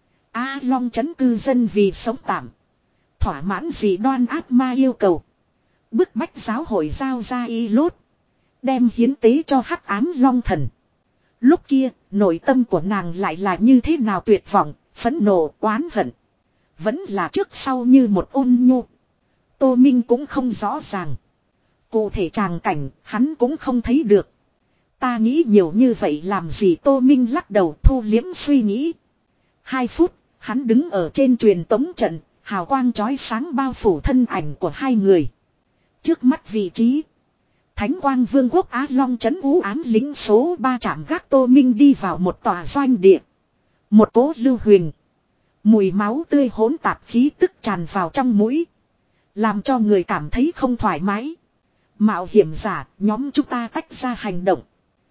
Á Long trấn cư dân vì sống tạm, thỏa mãn dị đoan ác ma yêu cầu, bức bách giáo hội giao ra Y Lốt. Đem hiến tế cho hắc ám long thần. Lúc kia, nội tâm của nàng lại là như thế nào tuyệt vọng, phẫn nộ, oán hận. Vẫn là trước sau như một ôn nhu. Tô Minh cũng không rõ ràng. Cụ thể tràng cảnh, hắn cũng không thấy được. Ta nghĩ nhiều như vậy làm gì? Tô Minh lắc đầu thu liếm suy nghĩ. Hai phút, hắn đứng ở trên truyền tống trận, hào quang chói sáng bao phủ thân ảnh của hai người. Trước mắt vị trí. Thánh quang vương quốc Á Long trấn u ám lính số ba trạm gác. Tô Minh đi vào một tòa doanh địa. Một cố lưu huyền. Mùi máu tươi hỗn tạp khí tức tràn vào trong mũi. Làm cho người cảm thấy không thoải mái. Mạo hiểm giả, nhóm chúng ta tách ra hành động.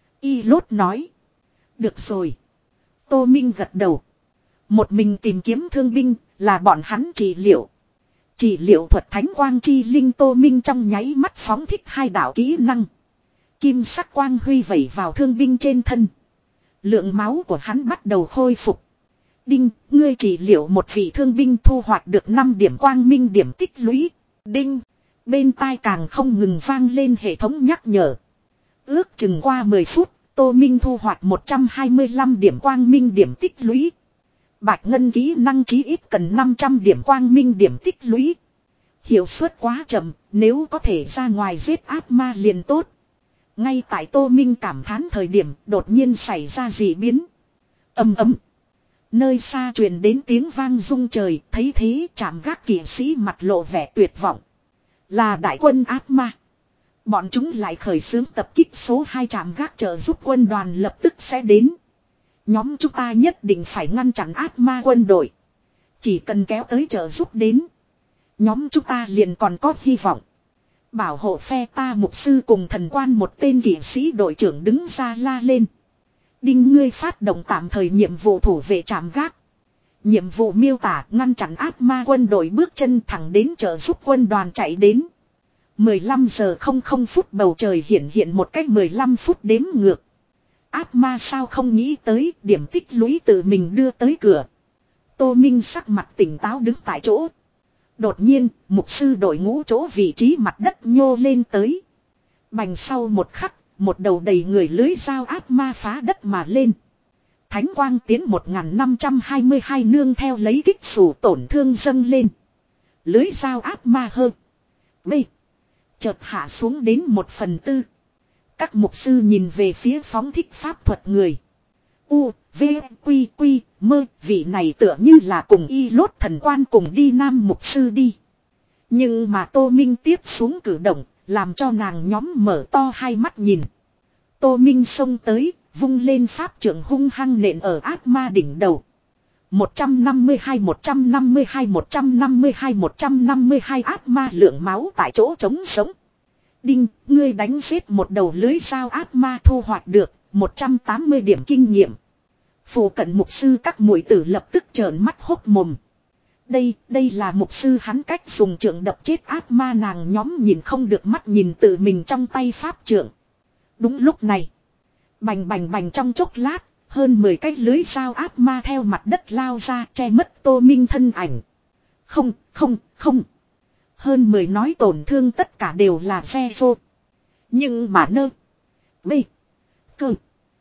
Y lốt nói. Được rồi. Tô Minh gật đầu. Một mình tìm kiếm thương binh, là bọn hắn trị liệu. Trị liệu thuật thánh quang chi linh. Tô Minh trong nháy mắt phóng thích hai đạo kỹ năng. Kim sắc quang huy vẩy vào thương binh trên thân. Lượng máu của hắn bắt đầu khôi phục. Đinh, ngươi trị liệu một vị thương binh thu hoạch được năm điểm quang minh điểm tích lũy. Đinh, bên tai càng không ngừng vang lên hệ thống nhắc nhở. Ước chừng qua mười phút, Tô Minh thu hoạch một trăm hai mươi lăm điểm quang minh điểm tích lũy. Bạch ngân kỹ năng chí ít cần năm trăm điểm quang minh điểm tích lũy. Hiệu suất quá chậm, nếu có thể ra ngoài giết ác ma liền tốt. Ngay tại Tô Minh cảm thán thời điểm, đột nhiên xảy ra dị biến. Ầm ầm. Nơi xa truyền đến tiếng vang rung trời, thấy thế trạm gác kỵ sĩ mặt lộ vẻ tuyệt vọng. Là đại quân ác ma. Bọn chúng lại khởi xướng tập kích. Số hai trạm gác trợ giúp quân đoàn lập tức sẽ đến. Nhóm chúng ta nhất định phải ngăn chặn ác ma quân đội. Chỉ cần kéo tới trợ giúp đến, nhóm chúng ta liền còn có hy vọng. Bảo hộ phe ta. Mục sư cùng thần quan một tên kỵ sĩ đội trưởng đứng ra la lên. Đinh, ngươi phát động tạm thời nhiệm vụ thủ vệ trạm gác. Nhiệm vụ miêu tả ngăn chặn ác ma quân đội bước chân thẳng đến trợ giúp quân đoàn chạy đến. mười lăm giờ không không phút bầu trời hiện hiện một cách mười lăm phút đếm ngược. Ác ma sao không nghĩ tới điểm tích lũy tự mình đưa tới cửa. Tô Minh sắc mặt tỉnh táo đứng tại chỗ. Đột nhiên, mục sư đội ngũ chỗ vị trí mặt đất nhô lên tới. Bành sau một khắc, một đầu đầy người lưới dao ác ma phá đất mà lên. Thánh quang tiến một nghìn năm trăm hai mươi hai nương theo lấy kích xù tổn thương dâng lên. Lưới dao ác ma hơn. B. Chợt hạ xuống đến một phần tư. Các mục sư nhìn về phía phóng thích pháp thuật người. U, V, Quy, Quy, mơ, vị này tựa như là cùng y lốt thần quan cùng đi nam mục sư đi. Nhưng mà Tô Minh tiếp xuống cử động, làm cho nàng nhóm mở to hai mắt nhìn. Tô Minh xông tới, vung lên pháp trưởng hung hăng nện ở ác ma đỉnh đầu. một trăm năm mươi hai, một trăm năm mươi hai, một trăm năm mươi hai, một trăm năm mươi hai ác ma lượng máu tại chỗ trống sống. Đinh, ngươi đánh giết một đầu lưới dao ác ma thu hoạch được một trăm tám mươi điểm kinh nghiệm. Phụ cận mục sư các muội tử lập tức trợn mắt hốt mồm. Đây, đây là mục sư hắn cách dùng trượng đập chết ác ma. Nàng nhóm nhìn không được mắt nhìn tự mình trong tay pháp trượng. Đúng lúc này, bành bành bành trong chốc lát, hơn mười cái lưới dao ác ma theo mặt đất lao ra che mất Tô Minh thân ảnh. Không, không, không. Hơn mười nói tổn thương tất cả đều là xe vô. Nhưng mà nơ. B. Cơ.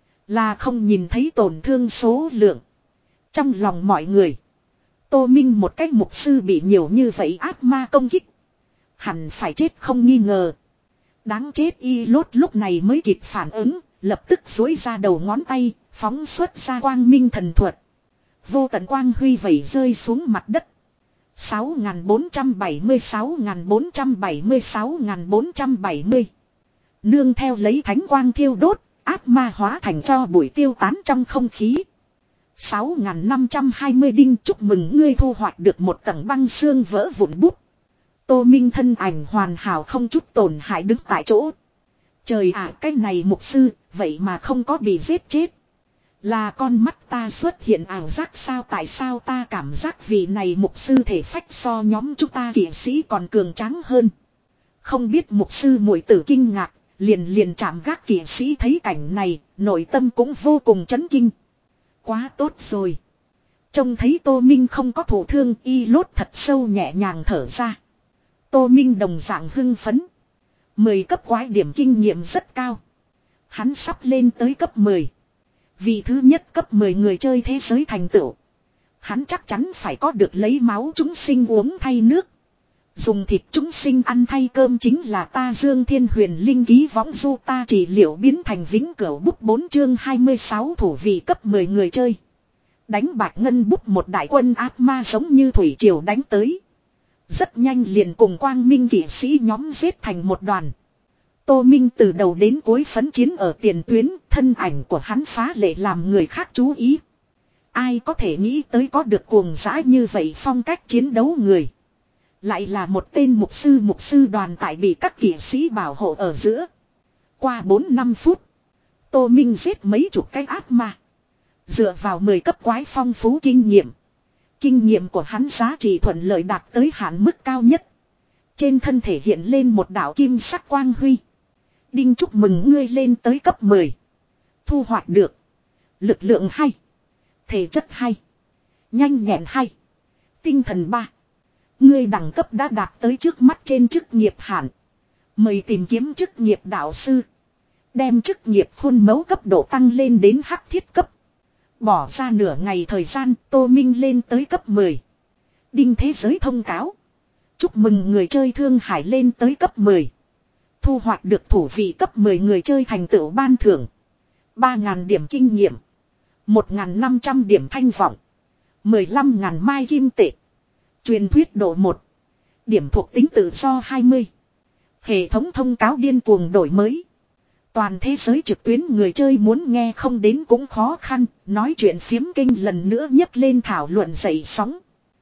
Là không nhìn thấy tổn thương số lượng. Trong lòng mọi người, Tô Minh một cách mục sư bị nhiều như vậy ác ma công kích, hẳn phải chết không nghi ngờ. Đáng chết. Y lốt lúc này mới kịp phản ứng, lập tức duỗi ra đầu ngón tay, phóng xuất ra quang minh thần thuật. Vô tận quang huy vẩy rơi xuống mặt đất. sáu nghìn bốn trăm bảy mươi, sáu nghìn bốn trăm bảy mươi, sáu nghìn bốn trăm bảy mươi. Nương theo lấy thánh quang thiêu đốt, ác ma hóa thành cho bụi tiêu tán trong không khí. sáu nghìn năm trăm hai mươi. Đinh, chúc mừng ngươi thu hoạch được một tầng băng xương vỡ vụn bút. Tô Minh thân ảnh hoàn hảo không chút tổn hại đứng tại chỗ. Trời ạ, cái này mục sư, vậy mà không có bị giết chết. Là con mắt ta xuất hiện ảo giác sao? Tại sao ta cảm giác vị này mục sư thể phách so nhóm chúng ta kỵ sĩ còn cường tráng hơn? Không biết mục sư muội tử kinh ngạc, liền liền chạm gác kỵ sĩ thấy cảnh này, nội tâm cũng vô cùng chấn kinh. Quá tốt rồi. Trông thấy Tô Minh không có thổ thương, y lốt thật sâu nhẹ nhàng thở ra. Tô Minh đồng dạng hưng phấn. mười cấp quái điểm kinh nghiệm rất cao. Hắn sắp lên tới cấp mười. Vì thứ nhất cấp mười người chơi thế giới thành tựu. Hắn chắc chắn phải có được lấy máu chúng sinh uống thay nước. Dùng thịt chúng sinh ăn thay cơm chính là ta Dương Thiên Huyền Linh ký võng du ta trị liệu biến thành vĩnh cửu bút bốn chương hai mươi sáu thủ vị cấp mười người chơi. Đánh bạch ngân bút một đại quân ác ma giống như thủy triều đánh tới. Rất nhanh liền cùng quang minh kỵ sĩ nhóm giết thành một đoàn. Tô Minh từ đầu đến cuối phấn chiến ở tiền tuyến, thân ảnh của hắn phá lệ làm người khác chú ý. Ai có thể nghĩ tới có được cuồng dã như vậy phong cách chiến đấu người. Lại là một tên mục sư mục sư đoàn tại bị các kỵ sĩ bảo hộ ở giữa. Qua bốn năm phút, Tô Minh giết mấy chục cái ác ma. Dựa vào mười cấp quái phong phú kinh nghiệm. Kinh nghiệm của hắn giá trị thuận lợi đạt tới hạn mức cao nhất. Trên thân thể hiện lên một đạo kim sắc quang huy. Đinh chúc mừng ngươi lên tới cấp mười. Thu hoạch được. Lực lượng hay. Thể chất hay. Nhanh nhẹn hay. Tinh thần ba. Ngươi đẳng cấp đã đạt tới trước mắt trên chức nghiệp hạn. Mời tìm kiếm chức nghiệp đạo sư. Đem chức nghiệp khuôn mẫu cấp độ tăng lên đến hắc thiết cấp. Bỏ ra nửa ngày thời gian, Tô Minh lên tới cấp mười. Đinh thế giới thông cáo. Chúc mừng người chơi Thương Hải lên tới cấp mười. Thu hoạch được thủ vị cấp mười người chơi thành tựu ban thưởng. ba nghìn điểm kinh nghiệm. một nghìn năm trăm điểm thanh vọng. mười lăm nghìn mai kim tệ. Truyền thuyết độ một. Điểm thuộc tính tự do hai mươi. Hệ thống thông cáo điên cuồng đổi mới. Toàn thế giới trực tuyến người chơi muốn nghe không đến cũng khó khăn, nói chuyện phiếm kinh lần nữa nhấc lên thảo luận dậy sóng.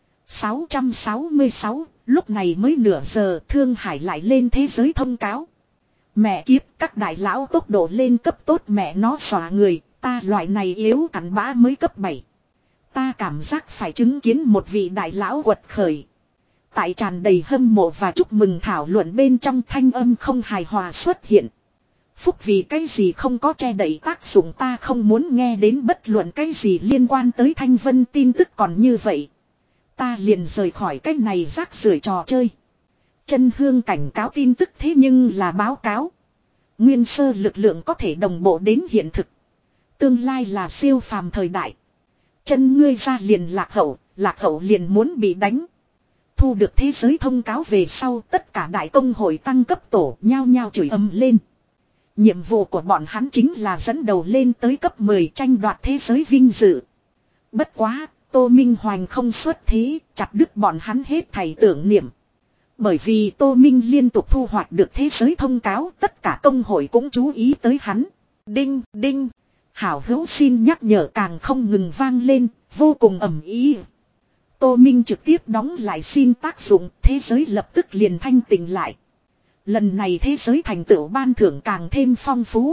sáu trăm sáu mươi sáu, lúc này mới nửa giờ Thương Hải lại lên thế giới thông cáo. Mẹ kiếp, các đại lão tốc độ lên cấp tốt mẹ nó xòa người, ta loại này yếu cặn bã mới cấp bảy. Ta cảm giác phải chứng kiến một vị đại lão quật khởi. Tại tràn đầy hâm mộ và chúc mừng thảo luận bên trong thanh âm không hài hòa xuất hiện. Phúc vì cái gì không có che đậy tác dụng ta không muốn nghe đến bất luận cái gì liên quan tới Thanh Vân tin tức còn như vậy. Ta liền rời khỏi cái này rác rưởi trò chơi. Chân Hương cảnh cáo tin tức thế nhưng là báo cáo. Nguyên sơ lực lượng có thể đồng bộ đến hiện thực. Tương lai là siêu phàm thời đại. Chân ngươi ra liền lạc hậu, lạc hậu liền muốn bị đánh. Thu được thế giới thông cáo về sau tất cả đại công hội tăng cấp tổ nhao nhao chửi ầm lên. Nhiệm vụ của bọn hắn chính là dẫn đầu lên tới cấp mười tranh đoạt thế giới vinh dự. Bất quá, Tô Minh Hoành không xuất thế, chặt đứt bọn hắn hết thảy tưởng niệm. Bởi vì Tô Minh liên tục thu hoạch được thế giới thông cáo, tất cả công hội cũng chú ý tới hắn. Đinh, đinh, hảo hữu xin nhắc nhở càng không ngừng vang lên, vô cùng ầm ý. Tô Minh trực tiếp đóng lại xin tác dụng, thế giới lập tức liền thanh tỉnh lại. Lần này thế giới thành tựu ban thưởng càng thêm phong phú.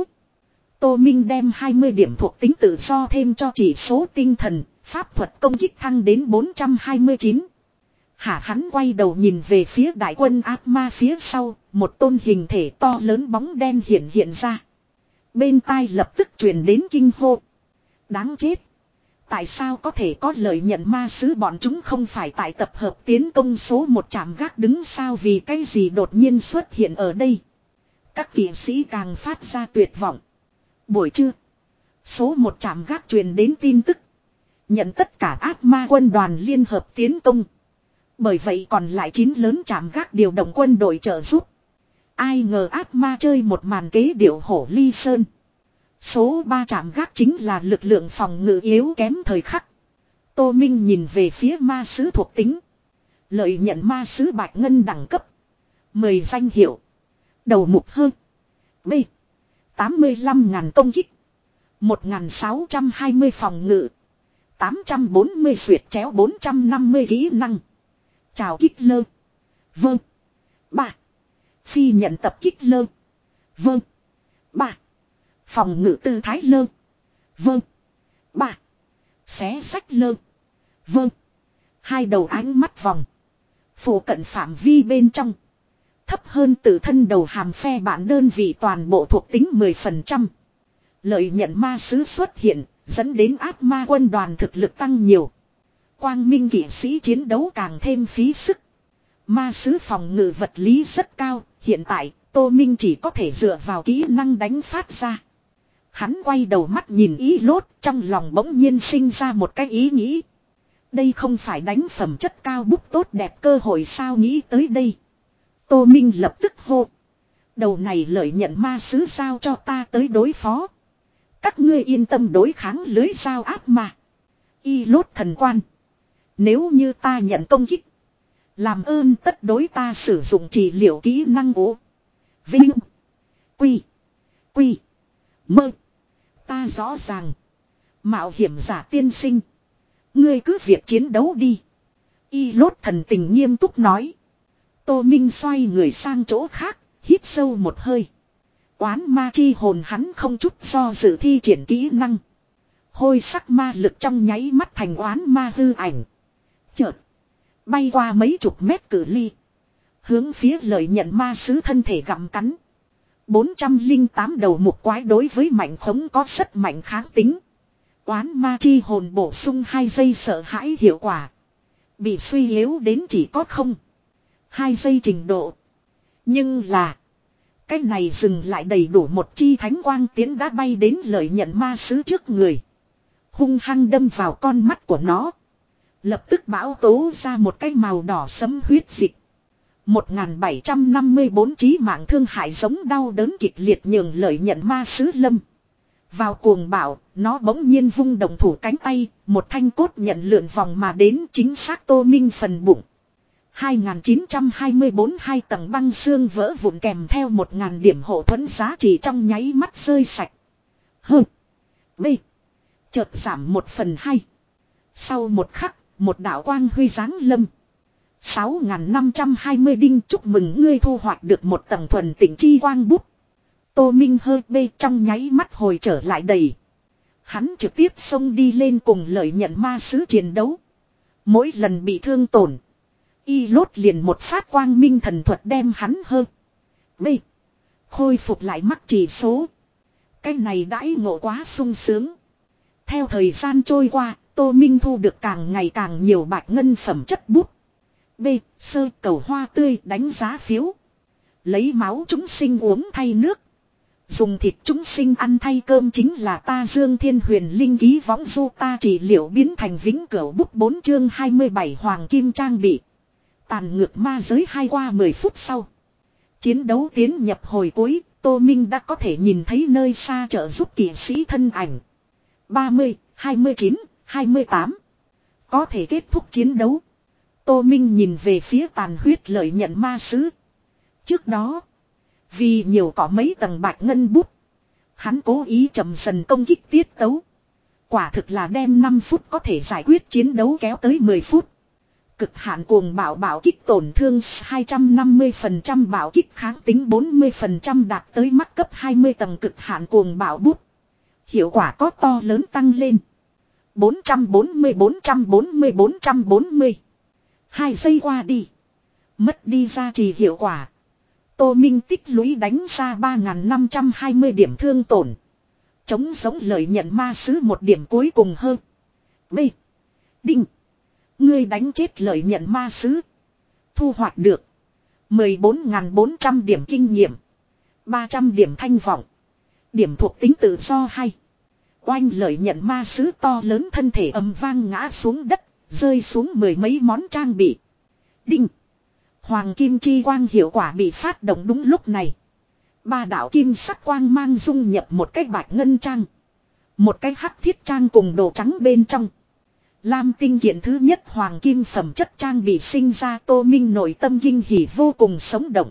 Tô Minh đem hai mươi điểm thuộc tính tự do thêm cho chỉ số tinh thần, pháp thuật công kích thăng đến bốn trăm hai mươi chín. Hả hắn quay đầu nhìn về phía đại quân ác ma phía sau, một tôn hình thể to lớn bóng đen hiện hiện ra. Bên tai lập tức truyền đến kinh hô. Đáng chết. Tại sao có thể có lời nhận ma sứ bọn chúng không phải tại tập hợp tiến công số một trạm gác đứng sao vì cái gì đột nhiên xuất hiện ở đây. Các kỵ sĩ càng phát ra tuyệt vọng. Buổi trưa, số một trạm gác truyền đến tin tức. Nhận tất cả ác ma quân đoàn liên hợp tiến công. Bởi vậy còn lại chín lớn trạm gác điều động quân đội trợ giúp. Ai ngờ ác ma chơi một màn kế điệu hổ ly sơn. Số ba trạm gác chính là lực lượng phòng ngự yếu kém thời khắc. Tô Minh nhìn về phía ma sứ thuộc tính. Lợi nhận ma sứ bạch ngân đẳng cấp. mười danh hiệu. Đầu mục hơn. B. tám mươi lăm nghìn công kích. một nghìn sáu trăm hai mươi phòng ngự. tám trăm bốn mươi xuyệt chéo bốn trăm năm mươi kỹ năng. Chào kích lơ. Vâng. ba. Phi nhận tập kích lơ. Vâng. ba. Phòng ngự tư thái lơ. Vâng. ba. Xé sách lơ. Vâng. Hai đầu ánh mắt vòng. Phủ cận phạm vi bên trong. Thấp hơn tự thân đầu hàm phe bản đơn vị toàn bộ thuộc tính mười phần trăm. Lợi nhận ma sứ xuất hiện, dẫn đến ác ma quân đoàn thực lực tăng nhiều. Quang minh kỵ sĩ chiến đấu càng thêm phí sức. Ma sứ phòng ngự vật lý rất cao, hiện tại Tô Minh chỉ có thể dựa vào kỹ năng đánh phát ra. Hắn quay đầu mắt nhìn ý lốt, trong lòng bỗng nhiên sinh ra một cái ý nghĩ. Đây không phải đánh phẩm chất cao bút tốt đẹp cơ hội sao, nghĩ tới đây. Tô Minh lập tức hô. Đầu này lợi nhận ma sứ sao cho ta tới đối phó. Các ngươi yên tâm đối kháng lưới sao áp mà. Y lốt thần quan. Nếu như ta nhận công kích. Làm ơn tất đối ta sử dụng trị liệu kỹ năng ố. Vinh. Quy. Quy. Mơ. Ta rõ ràng. Mạo hiểm giả tiên sinh. Ngươi cứ việc chiến đấu đi. Y lốt thần tình nghiêm túc nói. Tô Minh xoay người sang chỗ khác. Hít sâu một hơi. Oán ma chi hồn hắn không chút do dự thi triển kỹ năng. Hôi sắc ma lực trong nháy mắt thành oán ma hư ảnh. Chợt. Bay qua mấy chục mét cự ly. Hướng phía lợi nhận ma sứ thân thể gặm cắn. bốn trăm lẻ tám đầu mục quái đối với mạnh khống có rất mạnh kháng tính. Oán ma chi hồn bổ sung hai giây sợ hãi hiệu quả. Bị suy yếu đến chỉ có không. hai giây trình độ. Nhưng là. Cái này dừng lại đầy đủ một chi thánh quang tiến đã bay đến lợi nhận ma sứ trước người. Hung hăng đâm vào con mắt của nó. Lập tức bão tố ra một cái màu đỏ sẫm huyết dịch. một nghìn bảy trăm năm mươi bốn chí mạng thương hại giống đau đớn kịch liệt nhường lợi nhận ma sứ lâm. Vào cuồng bạo, nó bỗng nhiên vung động thủ cánh tay, một thanh cốt nhận lượn vòng mà đến chính xác Tô Minh phần bụng. hai nghìn chín trăm hai mươi bốn hai tầng băng xương vỡ vụn kèm theo một nghìn điểm hộ thuẫn giá trị trong nháy mắt rơi sạch. Hơ. B. Chợt giảm một phần hai. Sau một khắc, một đạo quang huy giáng lâm. sáu nghìn năm trăm hai mươi đinh chúc mừng ngươi thu hoạch được một tầng thuần tịnh chi quang bút. Tô Minh hơi bê trong nháy mắt hồi trở lại đầy. Hắn trực tiếp xông đi lên cùng lợi nhận ma sứ chiến đấu. Mỗi lần bị thương tổn. Y lốt liền một phát quang minh thần thuật đem hắn hơ. Bê. Khôi phục lại mắc chỉ số. Cái này đãi ngộ quá sung sướng. Theo thời gian trôi qua, Tô Minh thu được càng ngày càng nhiều bạch ngân phẩm chất bút. B. Sơ cầu hoa tươi đánh giá phiếu. Lấy máu chúng sinh uống thay nước. Dùng thịt chúng sinh ăn thay cơm chính là ta Dương Thiên Huyền Linh ký võng du ta trị liệu biến thành vĩnh cửu bút bốn chương hai mươi bảy hoàng kim trang bị. Tàn ngược ma giới hai qua mười phút sau. Chiến đấu tiến nhập hồi cuối, Tô Minh đã có thể nhìn thấy nơi xa trợ giúp kỵ sĩ thân ảnh. ba mươi, hai mươi chín, hai mươi tám. Có thể kết thúc chiến đấu. Tô Minh nhìn về phía tàn huyết lợi nhận ma sứ. Trước đó, vì nhiều có mấy tầng bạch ngân bút, hắn cố ý chậm dần công kích tiết tấu. Quả thực là đem năm phút có thể giải quyết chiến đấu kéo tới mười phút. Cực hạn cuồng bạo bạo kích tổn thương hai trăm năm mươi phần trăm, bạo kích kháng tính bốn mươi phần trăm đạt tới mắt cấp hai mươi tầng cực hạn cuồng bạo bút. Hiệu quả có to lớn tăng lên. bốn trăm bốn mươi, bốn trăm bốn mươi, bốn trăm bốn mươi. Hai giây qua đi. Mất đi giá trị hiệu quả. Tô Minh tích lũy đánh ra ba nghìn năm trăm hai mươi điểm thương tổn. Chống giống lợi nhận ma sứ một điểm cuối cùng hơn. B. Đinh. Ngươi đánh chết lợi nhận ma sứ. Thu hoạch được. mười bốn nghìn bốn trăm điểm kinh nghiệm. ba trăm điểm thanh vọng. Điểm thuộc tính tự do hay. Oanh lợi nhận ma sứ to lớn thân thể ầm vang ngã xuống đất. Rơi xuống mười mấy món trang bị. Đinh. Hoàng kim chi quang hiệu quả bị phát động đúng lúc này. Ba đạo kim sắc quang mang dung nhập một cái bạch ngân trang. Một cái hắc thiết trang cùng đồ trắng bên trong. Lam tinh kiện thứ nhất hoàng kim phẩm chất trang bị sinh ra. Tô Minh nội tâm kinh hỉ vô cùng sống động.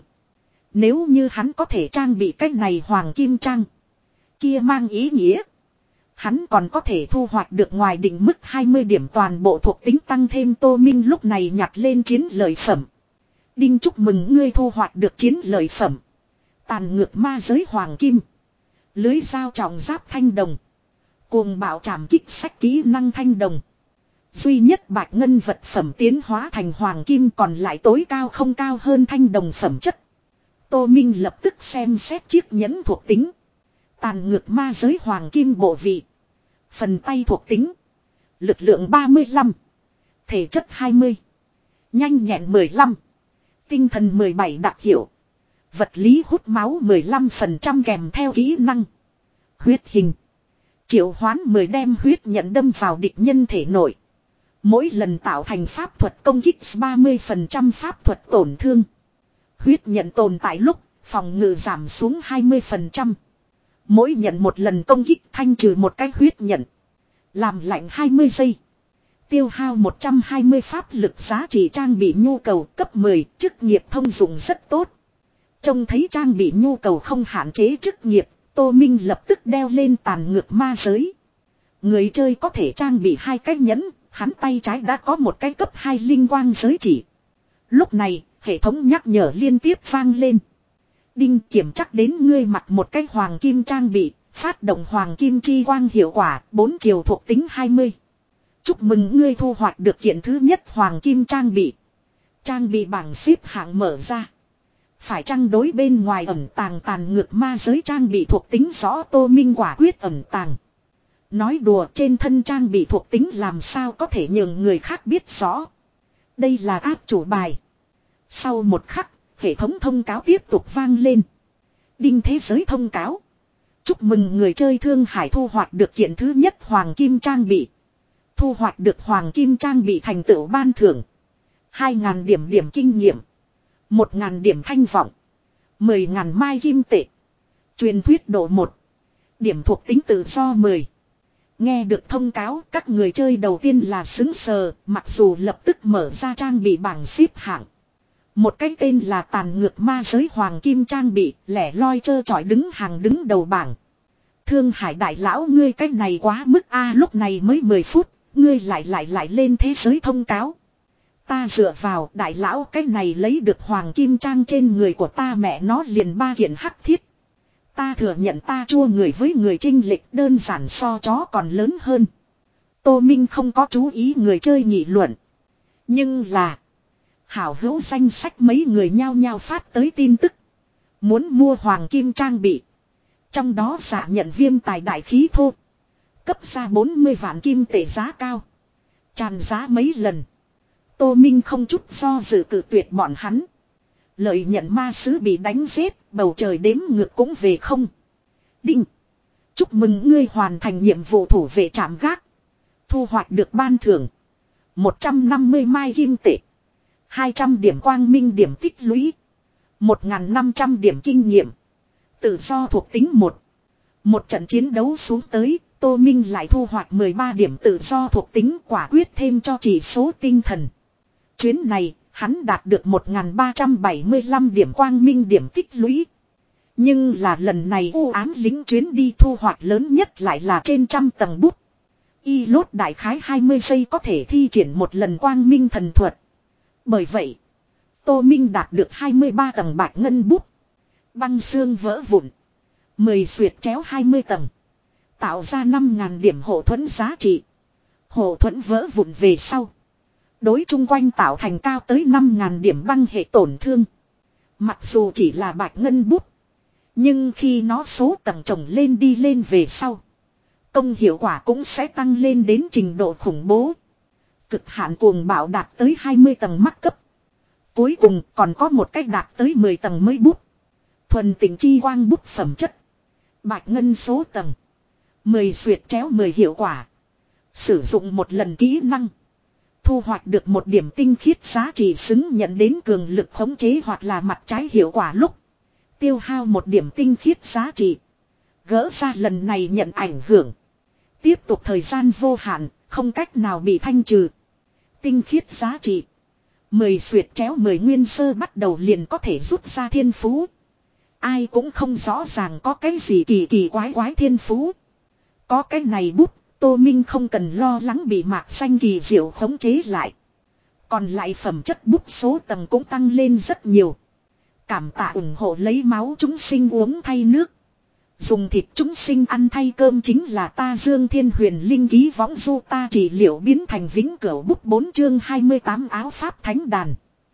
Nếu như hắn có thể trang bị cái này hoàng kim trang. Kia mang ý nghĩa. Hắn còn có thể thu hoạch được ngoài định mức hai mươi điểm toàn bộ thuộc tính tăng thêm. Tô Minh lúc này nhặt lên chiến lợi phẩm. Đinh chúc mừng ngươi thu hoạch được chiến lợi phẩm. Tàn ngược ma giới hoàng kim. Lưới dao trọng giáp thanh đồng. Cuồng bạo trảm kích sách kỹ năng thanh đồng. Duy nhất bạch ngân vật phẩm tiến hóa thành hoàng kim, còn lại tối cao không cao hơn thanh đồng phẩm chất. Tô Minh lập tức xem xét chiếc nhẫn thuộc tính. Tàn ngược ma giới hoàng kim bộ vị. Phần tay thuộc tính. Lực lượng ba mươi lăm. Thể chất hai mươi. Nhanh nhẹn mười lăm. Tinh thần mười bảy đặc hiệu. Vật lý hút máu mười lăm phần trăm kèm theo kỹ năng. Huyết hình. Triệu hoán mười đem huyết nhận đâm vào địch nhân thể nội. Mỗi lần tạo thành pháp thuật công kích ba mươi phần trăm pháp thuật tổn thương. Huyết nhận tồn tại lúc, phòng ngự giảm xuống hai mươi phần trăm. Mỗi nhận một lần công kích thanh trừ một cái huyết nhận. Làm lạnh hai mươi giây. Tiêu hao một trăm hai mươi pháp lực giá trị trang bị nhu cầu cấp mười, chức nghiệp thông dụng rất tốt. Trông thấy trang bị nhu cầu không hạn chế chức nghiệp, Tô Minh lập tức đeo lên tàn ngược ma giới. Người chơi có thể trang bị hai cái nhẫn, hắn tay trái đã có một cái cấp hai linh quang giới chỉ. Lúc này, hệ thống nhắc nhở liên tiếp vang lên. Đinh kiểm chắc đến ngươi mặc một cái hoàng kim trang bị, phát động hoàng kim chi quang hiệu quả, bốn chiều thuộc tính hai mươi. Chúc mừng ngươi thu hoạch được kiện thứ nhất hoàng kim trang bị. Trang bị bảng xếp hạng mở ra. Phải chăng đối bên ngoài ẩn tàng tàn ngược ma giới trang bị thuộc tính rõ Tô Minh quả quyết ẩn tàng. Nói đùa trên thân trang bị thuộc tính làm sao có thể nhường người khác biết rõ. Đây là áp chủ bài. Sau một khắc, hệ thống thông cáo tiếp tục vang lên. Đinh thế giới thông cáo. Chúc mừng người chơi Thương Hải thu hoạch được kiện thứ nhất hoàng kim trang bị. Thu hoạch được hoàng kim trang bị thành tựu ban thưởng. hai nghìn điểm điểm kinh nghiệm. một nghìn điểm thanh vọng. mười nghìn mai kim tệ. Truyền thuyết độ một. Điểm thuộc tính tự do mười. Nghe được thông cáo, các người chơi đầu tiên là xứng sờ, mặc dù lập tức mở ra trang bị bảng xếp hạng. Một cái tên là tàn ngược ma giới hoàng kim trang bị, lẻ loi trơ trọi đứng hàng đứng đầu bảng. Thương Hải đại lão ngươi cái này quá mức a, lúc này mới mười phút, ngươi lại lại lại lên thế giới thông cáo. Ta dựa vào đại lão cái này lấy được hoàng kim trang trên người của ta mẹ nó liền ba kiện hắc thiết. Ta thừa nhận ta chua người với người chênh lệch đơn giản so chó còn lớn hơn. Tô Minh không có chú ý người chơi nghị luận. Nhưng là hảo hữu danh sách mấy người nhao nhao phát tới tin tức. Muốn mua hoàng kim trang bị. Trong đó giả nhận viêm tài đại khí thô. Cấp ra bốn mươi vạn kim tệ giá cao. Tràn giá mấy lần. Tô Minh không chút do dự cự tuyệt bọn hắn. Lợi nhận ma sứ bị đánh giết, bầu trời đếm ngược cũng về không. Đinh. Chúc mừng ngươi hoàn thành nhiệm vụ thủ vệ trạm gác. Thu hoạch được ban thưởng. một trăm năm mươi mai kim tệ. hai trăm điểm quang minh điểm tích lũy. một nghìn năm trăm điểm kinh nghiệm. Tự do thuộc tính một. Một trận chiến đấu xuống tới, Tô Minh lại thu hoạch mười ba điểm tự do thuộc tính quả quyết thêm cho chỉ số tinh thần. Chuyến này, hắn đạt được một nghìn ba trăm bảy mươi lăm điểm quang minh điểm tích lũy. Nhưng là lần này u ám lính chuyến đi thu hoạch lớn nhất lại là trên trăm tầng bút. Y lốt đại khái hai mươi giây có thể thi triển một lần quang minh thần thuật. Bởi vậy, Tô Minh đạt được hai mươi ba tầng bạch ngân bút. Băng xương vỡ vụn. mười xuyệt chéo hai mươi tầng. Tạo ra năm nghìn điểm hộ thuẫn giá trị. Hộ thuẫn vỡ vụn về sau. Đối chung quanh tạo thành cao tới năm nghìn điểm băng hệ tổn thương. Mặc dù chỉ là bạch ngân bút. Nhưng khi nó số tầng chồng lên đi lên về sau. Công hiệu quả cũng sẽ tăng lên đến trình độ khủng bố. Cực hạn cuồng bạo đạt tới hai mươi tầng mắc cấp. Cuối cùng còn có một cách đạt tới mười tầng mới bút. Thuần tình chi quang bút phẩm chất. Bạch ngân số tầng. mười xuyệt chéo mười hiệu quả. Sử dụng một lần kỹ năng. Thu hoạch được một điểm tinh khiết giá trị xứng nhận đến cường lực khống chế hoặc là mặt trái hiệu quả lúc. Tiêu hao một điểm tinh khiết giá trị. Gỡ ra lần này nhận ảnh hưởng. Tiếp tục thời gian vô hạn, không cách nào bị thanh trừ. Tinh khiết giá trị. mười xuyệt chéo mười nguyên sơ bắt đầu liền có thể rút ra thiên phú. Ai cũng không rõ ràng có cái gì kỳ kỳ quái quái thiên phú. Có cái này bút, Tô Minh không cần lo lắng bị mạc xanh kỳ diệu khống chế lại. Còn lại phẩm chất bút số tầng cũng tăng lên rất nhiều. Cảm tạ ủng hộ lấy máu chúng sinh uống thay nước. Dùng thịt chúng sinh ăn thay cơm chính là ta Dương Thiên Huyền Linh ký võng du ta trị liệu biến thành vĩnh cửu bút bốn chương hai mươi tám áo pháp thánh đàn.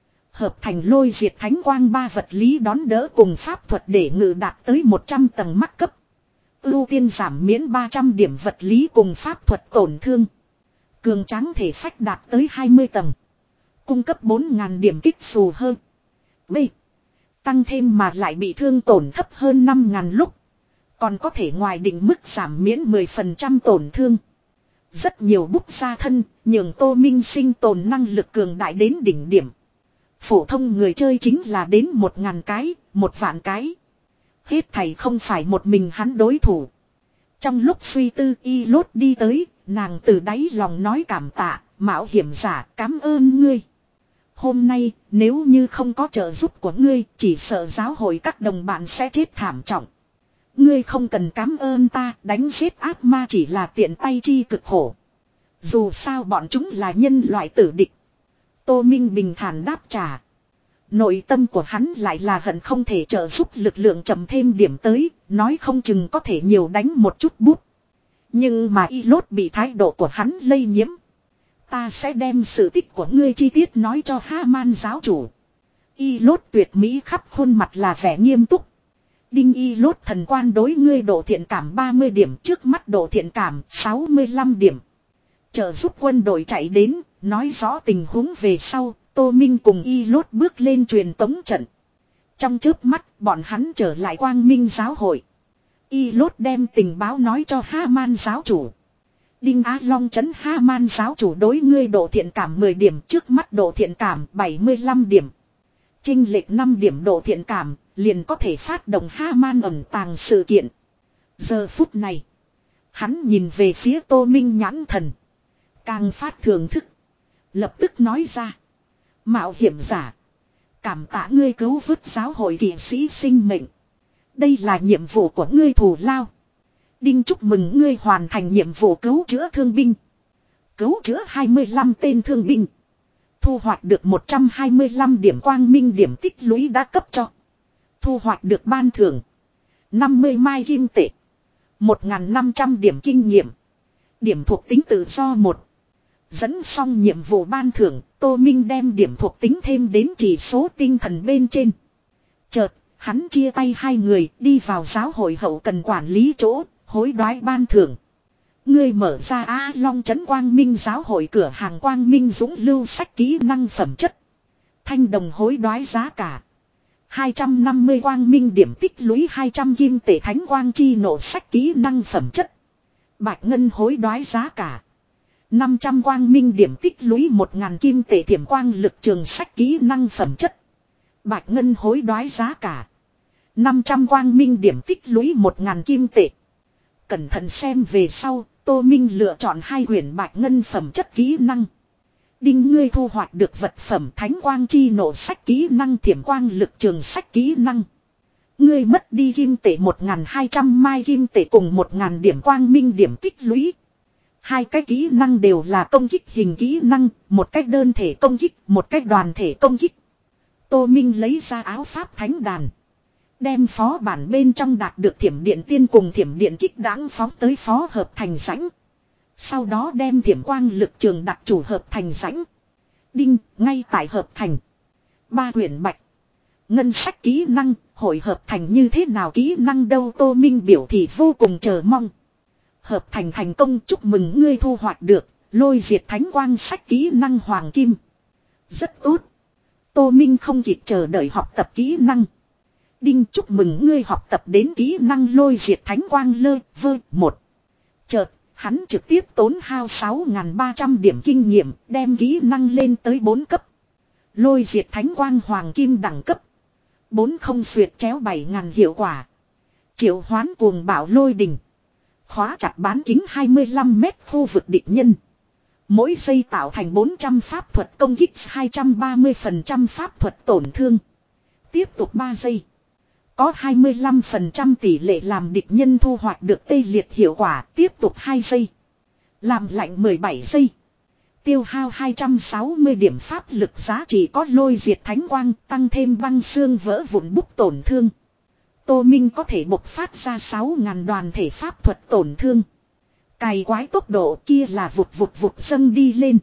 Hợp thành lôi diệt thánh quang ba vật lý đón đỡ cùng pháp thuật để ngự đạt tới một trăm tầng mắc cấp. Ưu tiên giảm miễn ba trăm điểm vật lý cùng pháp thuật tổn thương. Cường tráng thể phách đạt tới hai mươi tầng. Cung cấp bốn nghìn điểm kích xù hơn. B. Tăng thêm mà lại bị thương tổn thấp hơn năm ngàn lúc. Còn có thể ngoài định mức giảm miễn mười phần trăm tổn thương. Rất nhiều bút ra thân, nhường Tô Minh sinh tồn năng lực cường đại đến đỉnh điểm. Phổ thông người chơi chính là đến một ngàn cái, một vạn cái. Hết thảy không phải một mình hắn đối thủ. Trong lúc suy tư y lốt đi tới, nàng từ đáy lòng nói cảm tạ, mạo hiểm giả cảm ơn ngươi. Hôm nay, nếu như không có trợ giúp của ngươi, chỉ sợ giáo hội các đồng bạn sẽ chết thảm trọng. Ngươi không cần cảm ơn ta, đánh giết ác ma chỉ là tiện tay chi cực khổ. Dù sao bọn chúng là nhân loại tử địch. Tô Minh bình thản đáp trả. Nội tâm của hắn lại là hận không thể trợ giúp lực lượng chậm thêm điểm tới, nói không chừng có thể nhiều đánh một chút bút. Nhưng mà y lốt bị thái độ của hắn lây nhiễm. Ta sẽ đem sự tích của ngươi chi tiết nói cho Haman giáo chủ. Y lốt tuyệt mỹ khắp khuôn mặt là vẻ nghiêm túc. Đinh y lốt thần quan đối ngươi độ thiện cảm ba mươi điểm, trước mắt độ thiện cảm sáu mươi lăm điểm. Trợ giúp quân đội chạy đến, nói rõ tình huống về sau, Tô Minh cùng y lốt bước lên truyền tống trận. Trong chớp mắt, bọn hắn trở lại Quang Minh giáo hội. Y lốt đem tình báo nói cho Haman giáo chủ. Đinh Á Long trấn Haman giáo chủ đối ngươi độ thiện cảm mười điểm, trước mắt độ thiện cảm bảy mươi lăm điểm. Chênh lệch năm điểm độ thiện cảm, liền có thể phát động Haman ẩn tàng sự kiện. Giờ phút này, hắn nhìn về phía Tô Minh nhãn thần. Càng phát thưởng thức. Lập tức nói ra. Mạo hiểm giả. Cảm tạ ngươi cứu vớt giáo hội kỵ sĩ sinh mệnh. Đây là nhiệm vụ của ngươi thù lao. Đinh chúc mừng ngươi hoàn thành nhiệm vụ cứu chữa thương binh. Cứu chữa hai mươi lăm tên thương binh. Thu hoạch được một trăm hai mươi lăm điểm quang minh điểm tích lũy đã cấp cho. Thu hoạch được ban thưởng. năm mươi mai kim tệ. một nghìn năm trăm điểm kinh nghiệm. Điểm thuộc tính tự do một. Dẫn xong nhiệm vụ ban thưởng, Tô Minh đem điểm thuộc tính thêm đến chỉ số tinh thần bên trên. Chợt, hắn chia tay hai người đi vào giáo hội hậu cần quản lý chỗ, hối đoái ban thưởng. Ngươi mở ra Á Long trấn Quang Minh giáo hội cửa hàng Quang Minh Dũng lưu sách kỹ năng phẩm chất. Thanh đồng hối đoái giá cả. hai trăm năm mươi Quang Minh điểm tích lũy hai trăm kim tệ thánh quang chi nộ sách kỹ năng phẩm chất. Bạch ngân hối đoái giá cả. năm trăm Quang Minh điểm tích lũy một nghìn kim tệ thiểm quang lực trường sách kỹ năng phẩm chất. Bạch ngân hối đoái giá cả. năm trăm Quang Minh điểm tích lũy một nghìn kim tệ. Cẩn thận xem về sau, Tô Minh lựa chọn hai quyển bạch ngân phẩm chất kỹ năng. Đinh ngươi thu hoạch được vật phẩm thánh quang chi nộ sách kỹ năng thiểm quang lực trường sách kỹ năng. Ngươi mất đi kim tệ một nghìn hai trăm mai kim tệ cùng một nghìn điểm quang minh điểm tích lũy. Hai cái kỹ năng đều là công kích hình kỹ năng, một cách đơn thể công kích, một cách đoàn thể công kích. Tô Minh lấy ra áo pháp thánh đàn. Đem phó bản bên trong đạt được thiểm điện tiên cùng thiểm điện kích đáng phóng tới phó hợp thành rãnh. Sau đó đem thiểm quang lực trường đặc chủ hợp thành rãnh. Đinh, ngay tại hợp thành. Ba quyển bạch. Ngân sách kỹ năng, hội hợp thành như thế nào kỹ năng đâu Tô Minh biểu thị vô cùng chờ mong. Hợp thành thành công chúc mừng ngươi thu hoạch được, lôi diệt thánh quang sách kỹ năng hoàng kim. Rất tốt. Tô Minh không kịp chờ đợi học tập kỹ năng. Đinh chúc mừng ngươi học tập đến kỹ năng lôi diệt thánh quang lơ vơ một. Chợt, hắn trực tiếp tốn hao sáu nghìn ba trăm điểm kinh nghiệm, đem kỹ năng lên tới bốn cấp. Lôi diệt thánh quang hoàng kim đẳng cấp. bốn không xuyệt chéo bảy nghìn hiệu quả. Triệu hoán cuồng bạo lôi đình. Khóa chặt bán kính hai mươi lăm mét khu vực địch nhân. Mỗi giây tạo thành bốn trăm pháp thuật công kích hai trăm ba mươi phần trăm pháp thuật tổn thương. Tiếp tục ba giây. Có hai mươi lăm phần trăm tỷ lệ làm địch nhân thu hoạch được tê liệt hiệu quả. Tiếp tục hai giây. Làm lạnh mười bảy giây. Tiêu hao hai trăm sáu mươi điểm pháp lực giá trị có lôi diệt thánh quang tăng thêm băng xương vỡ vụn bút tổn thương. Tô Minh có thể bộc phát ra sáu nghìn đoàn thể pháp thuật tổn thương. Cày quái tốc độ kia là vụt vụt vụt dâng đi lên.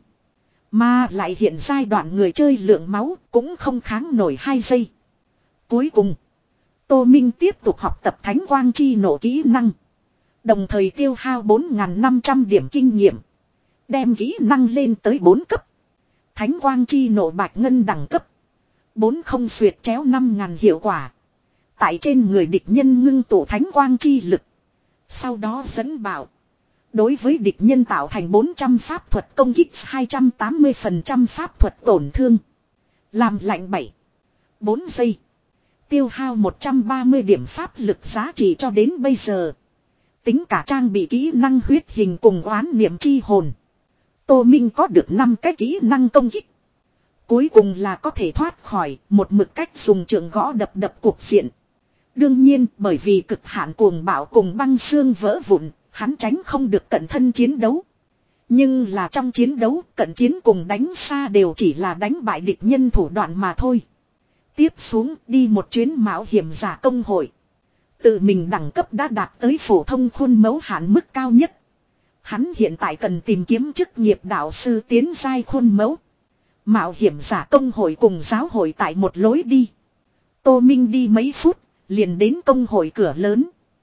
Mà lại hiện giai đoạn người chơi lượng máu cũng không kháng nổi hai giây. Cuối cùng, Tô Minh tiếp tục học tập thánh quang chi nộ kỹ năng. Đồng thời tiêu hao bốn nghìn năm trăm điểm kinh nghiệm. Đem kỹ năng lên tới bốn cấp. Thánh quang chi nộ bạch ngân đẳng cấp. Bốn không xuyệt chéo năm ngàn hiệu quả. Tại trên người địch nhân ngưng tụ thánh quang chi lực. Sau đó dẫn bảo. Đối với địch nhân tạo thành bốn trăm pháp thuật công kích hai trăm tám mươi phần trăm pháp thuật tổn thương. Làm lạnh bảy. bốn giây. Tiêu hao một trăm ba mươi điểm pháp lực giá trị cho đến bây giờ. Tính cả trang bị kỹ năng huyết hình cùng oán niệm chi hồn. Tô Minh có được năm cái kỹ năng công kích. Cuối cùng là có thể thoát khỏi một mực cách dùng trường gõ đập đập cuộc diện. Đương nhiên bởi vì cực hạn cuồng bạo cùng băng xương vỡ vụn, hắn tránh không được cận thân chiến đấu. Nhưng là trong chiến đấu, cận chiến cùng đánh xa đều chỉ là đánh bại địch nhân thủ đoạn mà thôi. Tiếp xuống đi một chuyến mạo hiểm giả công hội. Tự mình đẳng cấp đã đạt tới phổ thông khuôn mẫu hạn mức cao nhất. Hắn hiện tại cần tìm kiếm chức nghiệp đạo sư tiến giai khuôn mẫu. Mạo hiểm giả công hội cùng giáo hội tại một lối đi. Tô Minh đi mấy phút, liền đến công hội cửa lớn.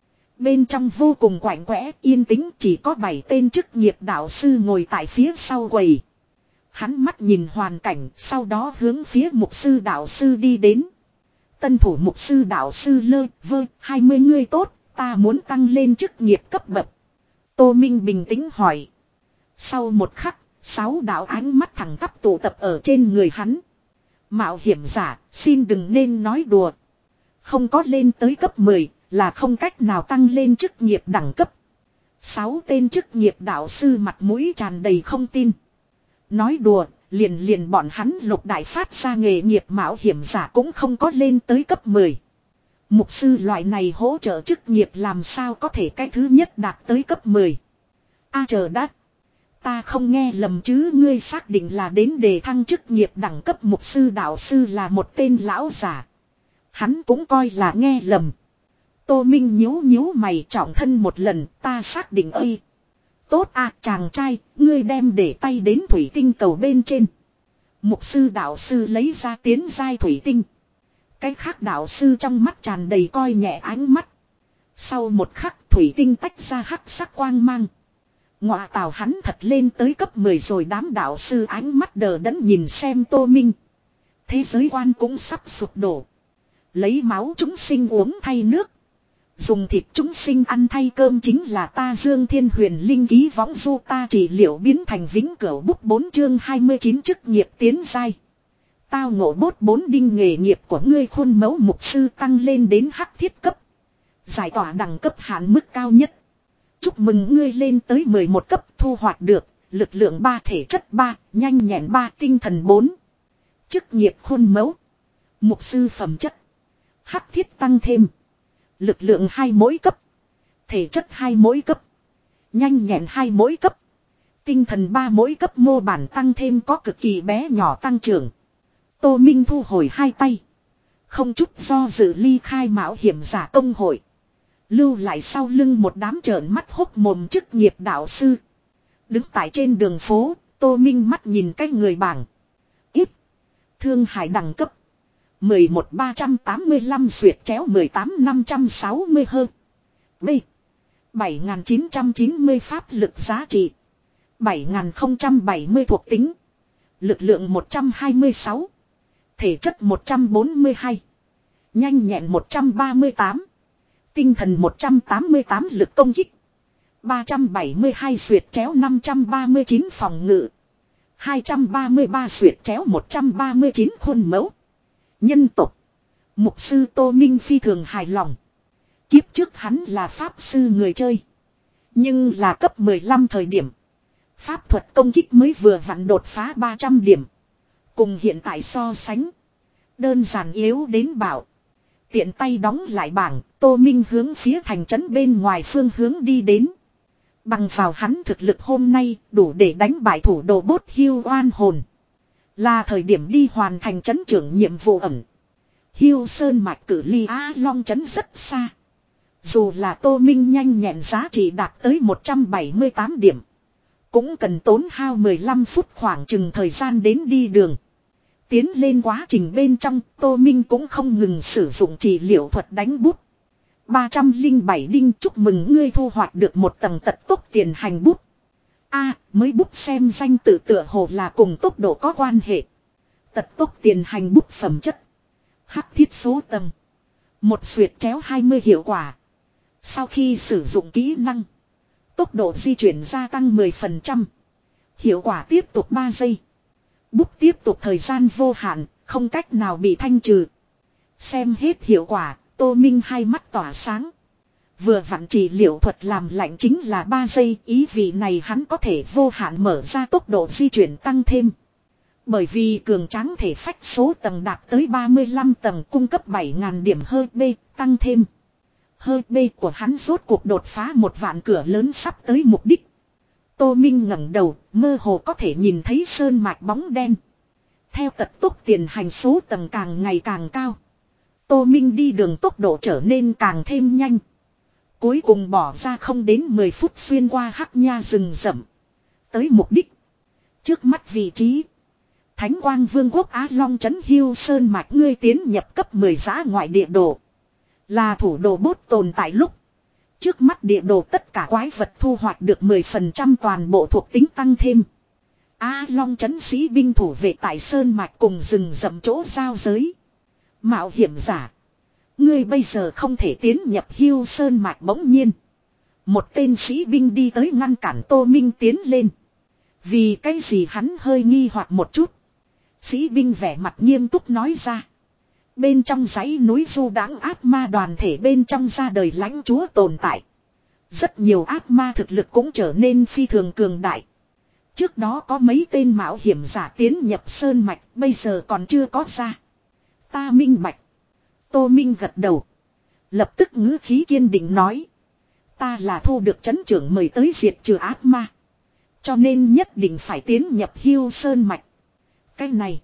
Bên trong vô cùng quạnh quẽ, yên tĩnh, chỉ có bảy tên chức nghiệp đạo sư ngồi tại phía sau quầy. Hắn mắt nhìn hoàn cảnh, sau đó hướng phía mục sư đạo sư đi đến. Tân thủ mục sư đạo sư lơ, vơ, hai mươi người tốt, ta muốn tăng lên chức nghiệp cấp bậc. Tô Minh bình tĩnh hỏi. Sau một khắc, sáu đạo ánh mắt thẳng tắp tụ tập ở trên người hắn. Mạo hiểm giả, xin đừng nên nói đùa. Không có lên tới cấp mười, là không cách nào tăng lên chức nghiệp đẳng cấp. Sáu tên chức nghiệp đạo sư mặt mũi tràn đầy không tin. Nói đùa, liền liền bọn hắn lục đại phát ra nghề nghiệp mạo hiểm giả cũng không có lên tới cấp mười. Mục sư loại này hỗ trợ chức nghiệp làm sao có thể cái thứ nhất đạt tới cấp mười. A à, chờ đã. Ta không nghe lầm chứ, ngươi xác định là đến đề thăng chức nghiệp đẳng cấp. Mục sư đạo sư là một tên lão giả. Hắn cũng coi là nghe lầm. Tô Minh nhíu nhíu mày, trọng thân một lần, ta xác định ơi. Tốt à, chàng trai, ngươi đem để tay đến thủy tinh cầu bên trên. Mục sư đạo sư lấy ra tiến giai thủy tinh. Cái khác đạo sư trong mắt tràn đầy coi nhẹ ánh mắt. Sau một khắc thủy tinh tách ra hắc sắc quang mang. Ngọa tào, hắn thật lên tới cấp mười rồi. Đám đạo sư ánh mắt đờ đẫn nhìn xem Tô Minh. Thế giới quan cũng sắp sụp đổ. Lấy máu chúng sinh uống thay nước. Dùng thịt chúng sinh ăn thay cơm chính là ta Dương Thiên Huyền Linh ký võng du ta trị liệu biến thành vĩnh cửu bút bốn chương hai mươi chín chức nghiệp tiến giai. Tao ngộ bốt bốn đinh nghề nghiệp của ngươi khuôn mẫu mục sư tăng lên đến hắc thiết cấp. Giải tỏa đẳng cấp hạn mức cao nhất. Chúc mừng ngươi lên tới mười một cấp, thu hoạch được lực lượng ba, thể chất ba, nhanh nhẹn ba, tinh thần bốn. Chức nghiệp khuôn mẫu mục sư phẩm chất hắc thiết tăng thêm. Lực lượng hai mỗi cấp. Thể chất hai mỗi cấp. Nhanh nhẹn hai mỗi cấp. Tinh thần ba mỗi cấp, mô bản tăng thêm có cực kỳ bé nhỏ tăng trưởng. Tô Minh thu hồi hai tay. Không chút do dự ly khai mạo hiểm giả công hội. Lưu lại sau lưng một đám trợn mắt hốc mồm chức nghiệp đạo sư. Đứng tại trên đường phố, Tô Minh mắt nhìn cái người bảng. Ít. Thương Hải đẳng cấp. mười một ba trăm tám mươi lăm xuyệt chéo mười tám năm trăm sáu mươi hơn. B. bảy nghìn chín trăm chín mươi pháp lực giá trị. bảy nghìn không trăm bảy mươi thuộc tính. Lực lượng một trăm hai mươi sáu. Thể chất một trăm bốn mươi hai. Nhanh nhẹn một trăm ba mươi tám. Tinh thần một trăm tám mươi tám, lực công kích ba trăm bảy mươi hai xuyệt chéo năm trăm ba mươi chín phòng ngự. hai trăm ba mươi ba xuyệt chéo một trăm ba mươi chín khuôn mẫu. Nhân tộc. Mục sư Tô Minh phi thường hài lòng. Kiếp trước hắn là pháp sư người chơi. Nhưng là cấp mười lăm thời điểm. Pháp thuật công kích mới vừa vặn đột phá ba trăm điểm. Cùng hiện tại so sánh. Đơn giản yếu đến bảo. Tiện tay đóng lại bảng, Tô Minh hướng phía thành trấn bên ngoài phương hướng đi đến. Bằng vào hắn thực lực hôm nay đủ để đánh bại thủ đồ bốt Hưu oan hồn. Là thời điểm đi hoàn thành trấn trưởng nhiệm vụ ẩn. Hưu Sơn mạch cử ly Á Long trấn rất xa. Dù là Tô Minh nhanh nhẹn giá trị đạt tới một trăm bảy mươi tám điểm. Cũng cần tốn hao mười lăm phút khoảng chừng thời gian đến đi đường. Tiến lên quá trình bên trong, Tô Minh cũng không ngừng sử dụng trị liệu thuật đánh bút. ba trăm lẻ bảy đinh, chúc mừng ngươi thu hoạch được một tầng tật tốc tiền hành bút. A, à, mới bút xem danh tự tựa hồ là cùng tốc độ có quan hệ. Tật tốc tiền hành bút phẩm chất. Hắc thiết số tầng. Một xuyệt chéo hai mươi hiệu quả. Sau khi sử dụng kỹ năng. Tốc độ di chuyển gia tăng mười phần trăm. Hiệu quả tiếp tục ba giây. Bút tiếp tục thời gian vô hạn, không cách nào bị thanh trừ. Xem hết hiệu quả, Tô Minh hai mắt tỏa sáng. Vừa vặn trị liệu thuật làm lạnh chính là ba giây, ý vị này hắn có thể vô hạn mở ra tốc độ di chuyển tăng thêm. Bởi vì cường tráng thể phách số tầng đạt tới ba mươi lăm tầng cung cấp bảy nghìn điểm hơi B tăng thêm. Hơi B của hắn rốt cuộc đột phá một vạn cửa lớn sắp tới mục đích. Tô Minh ngẩng đầu, mơ hồ có thể nhìn thấy sơn mạch bóng đen. Theo tật tốc tiền hành số tầng càng ngày càng cao. Tô Minh đi đường tốc độ trở nên càng thêm nhanh. Cuối cùng bỏ ra không đến mười phút xuyên qua hắc nha rừng rậm. Tới mục đích. Trước mắt vị trí. Thánh Quang Vương quốc Á Long trấn Hiêu Sơn mạch ngươi tiến nhập cấp mười giã ngoại địa đồ. Là thủ đồ bốt tồn tại lúc. Trước mắt địa đồ tất cả quái vật thu hoạch được mười phần trăm toàn bộ thuộc tính tăng thêm. Á Long trấn sĩ binh thủ vệ tại Sơn mạch cùng rừng rậm chỗ giao giới. Mạo hiểm giả. Ngươi bây giờ không thể tiến nhập Hiêu Sơn mạch bỗng nhiên. Một tên sĩ binh đi tới ngăn cản Tô Minh tiến lên. Vì cái gì hắn hơi nghi hoặc một chút. Sĩ binh vẻ mặt nghiêm túc nói ra. Bên trong dãy núi du đãng ác ma đoàn thể bên trong ra đời lãnh chúa tồn tại. Rất nhiều ác ma thực lực cũng trở nên phi thường cường đại. Trước đó có mấy tên mạo hiểm giả tiến nhập sơn mạch, bây giờ còn chưa có ra. Ta minh bạch. Tô Minh gật đầu. Lập tức ngữ khí kiên định nói. Ta là thu được trấn trưởng mời tới diệt trừ ác ma. Cho nên nhất định phải tiến nhập Hiêu Sơn mạch. Cái này.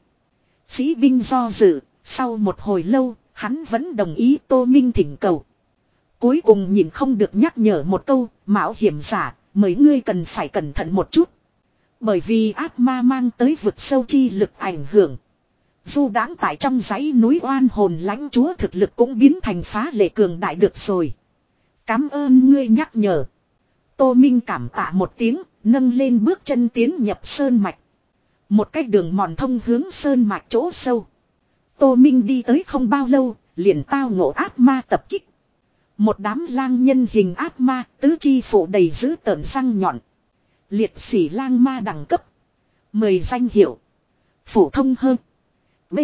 Sĩ binh do dự. Sau một hồi lâu, hắn vẫn đồng ý Tô Minh thỉnh cầu. Cuối cùng nhìn không được nhắc nhở một câu, mạo hiểm giả, mấy ngươi cần phải cẩn thận một chút. Bởi vì ác ma mang tới vực sâu chi lực ảnh hưởng. Du đãng tại trong dãy núi oan hồn lãnh chúa thực lực cũng biến thành phá lệ cường đại được rồi. Cảm ơn ngươi nhắc nhở. Tô Minh cảm tạ một tiếng, nâng lên bước chân tiến nhập sơn mạch. Một cái đường mòn thông hướng sơn mạch chỗ sâu. Tô Minh đi tới không bao lâu, liền tao ngộ ác ma tập kích. Một đám lang nhân hình ác ma, tứ chi phủ đầy dữ tợn răng nhọn. Liệt sỉ lang ma đẳng cấp. mười danh hiệu. Phổ thông hơn. B.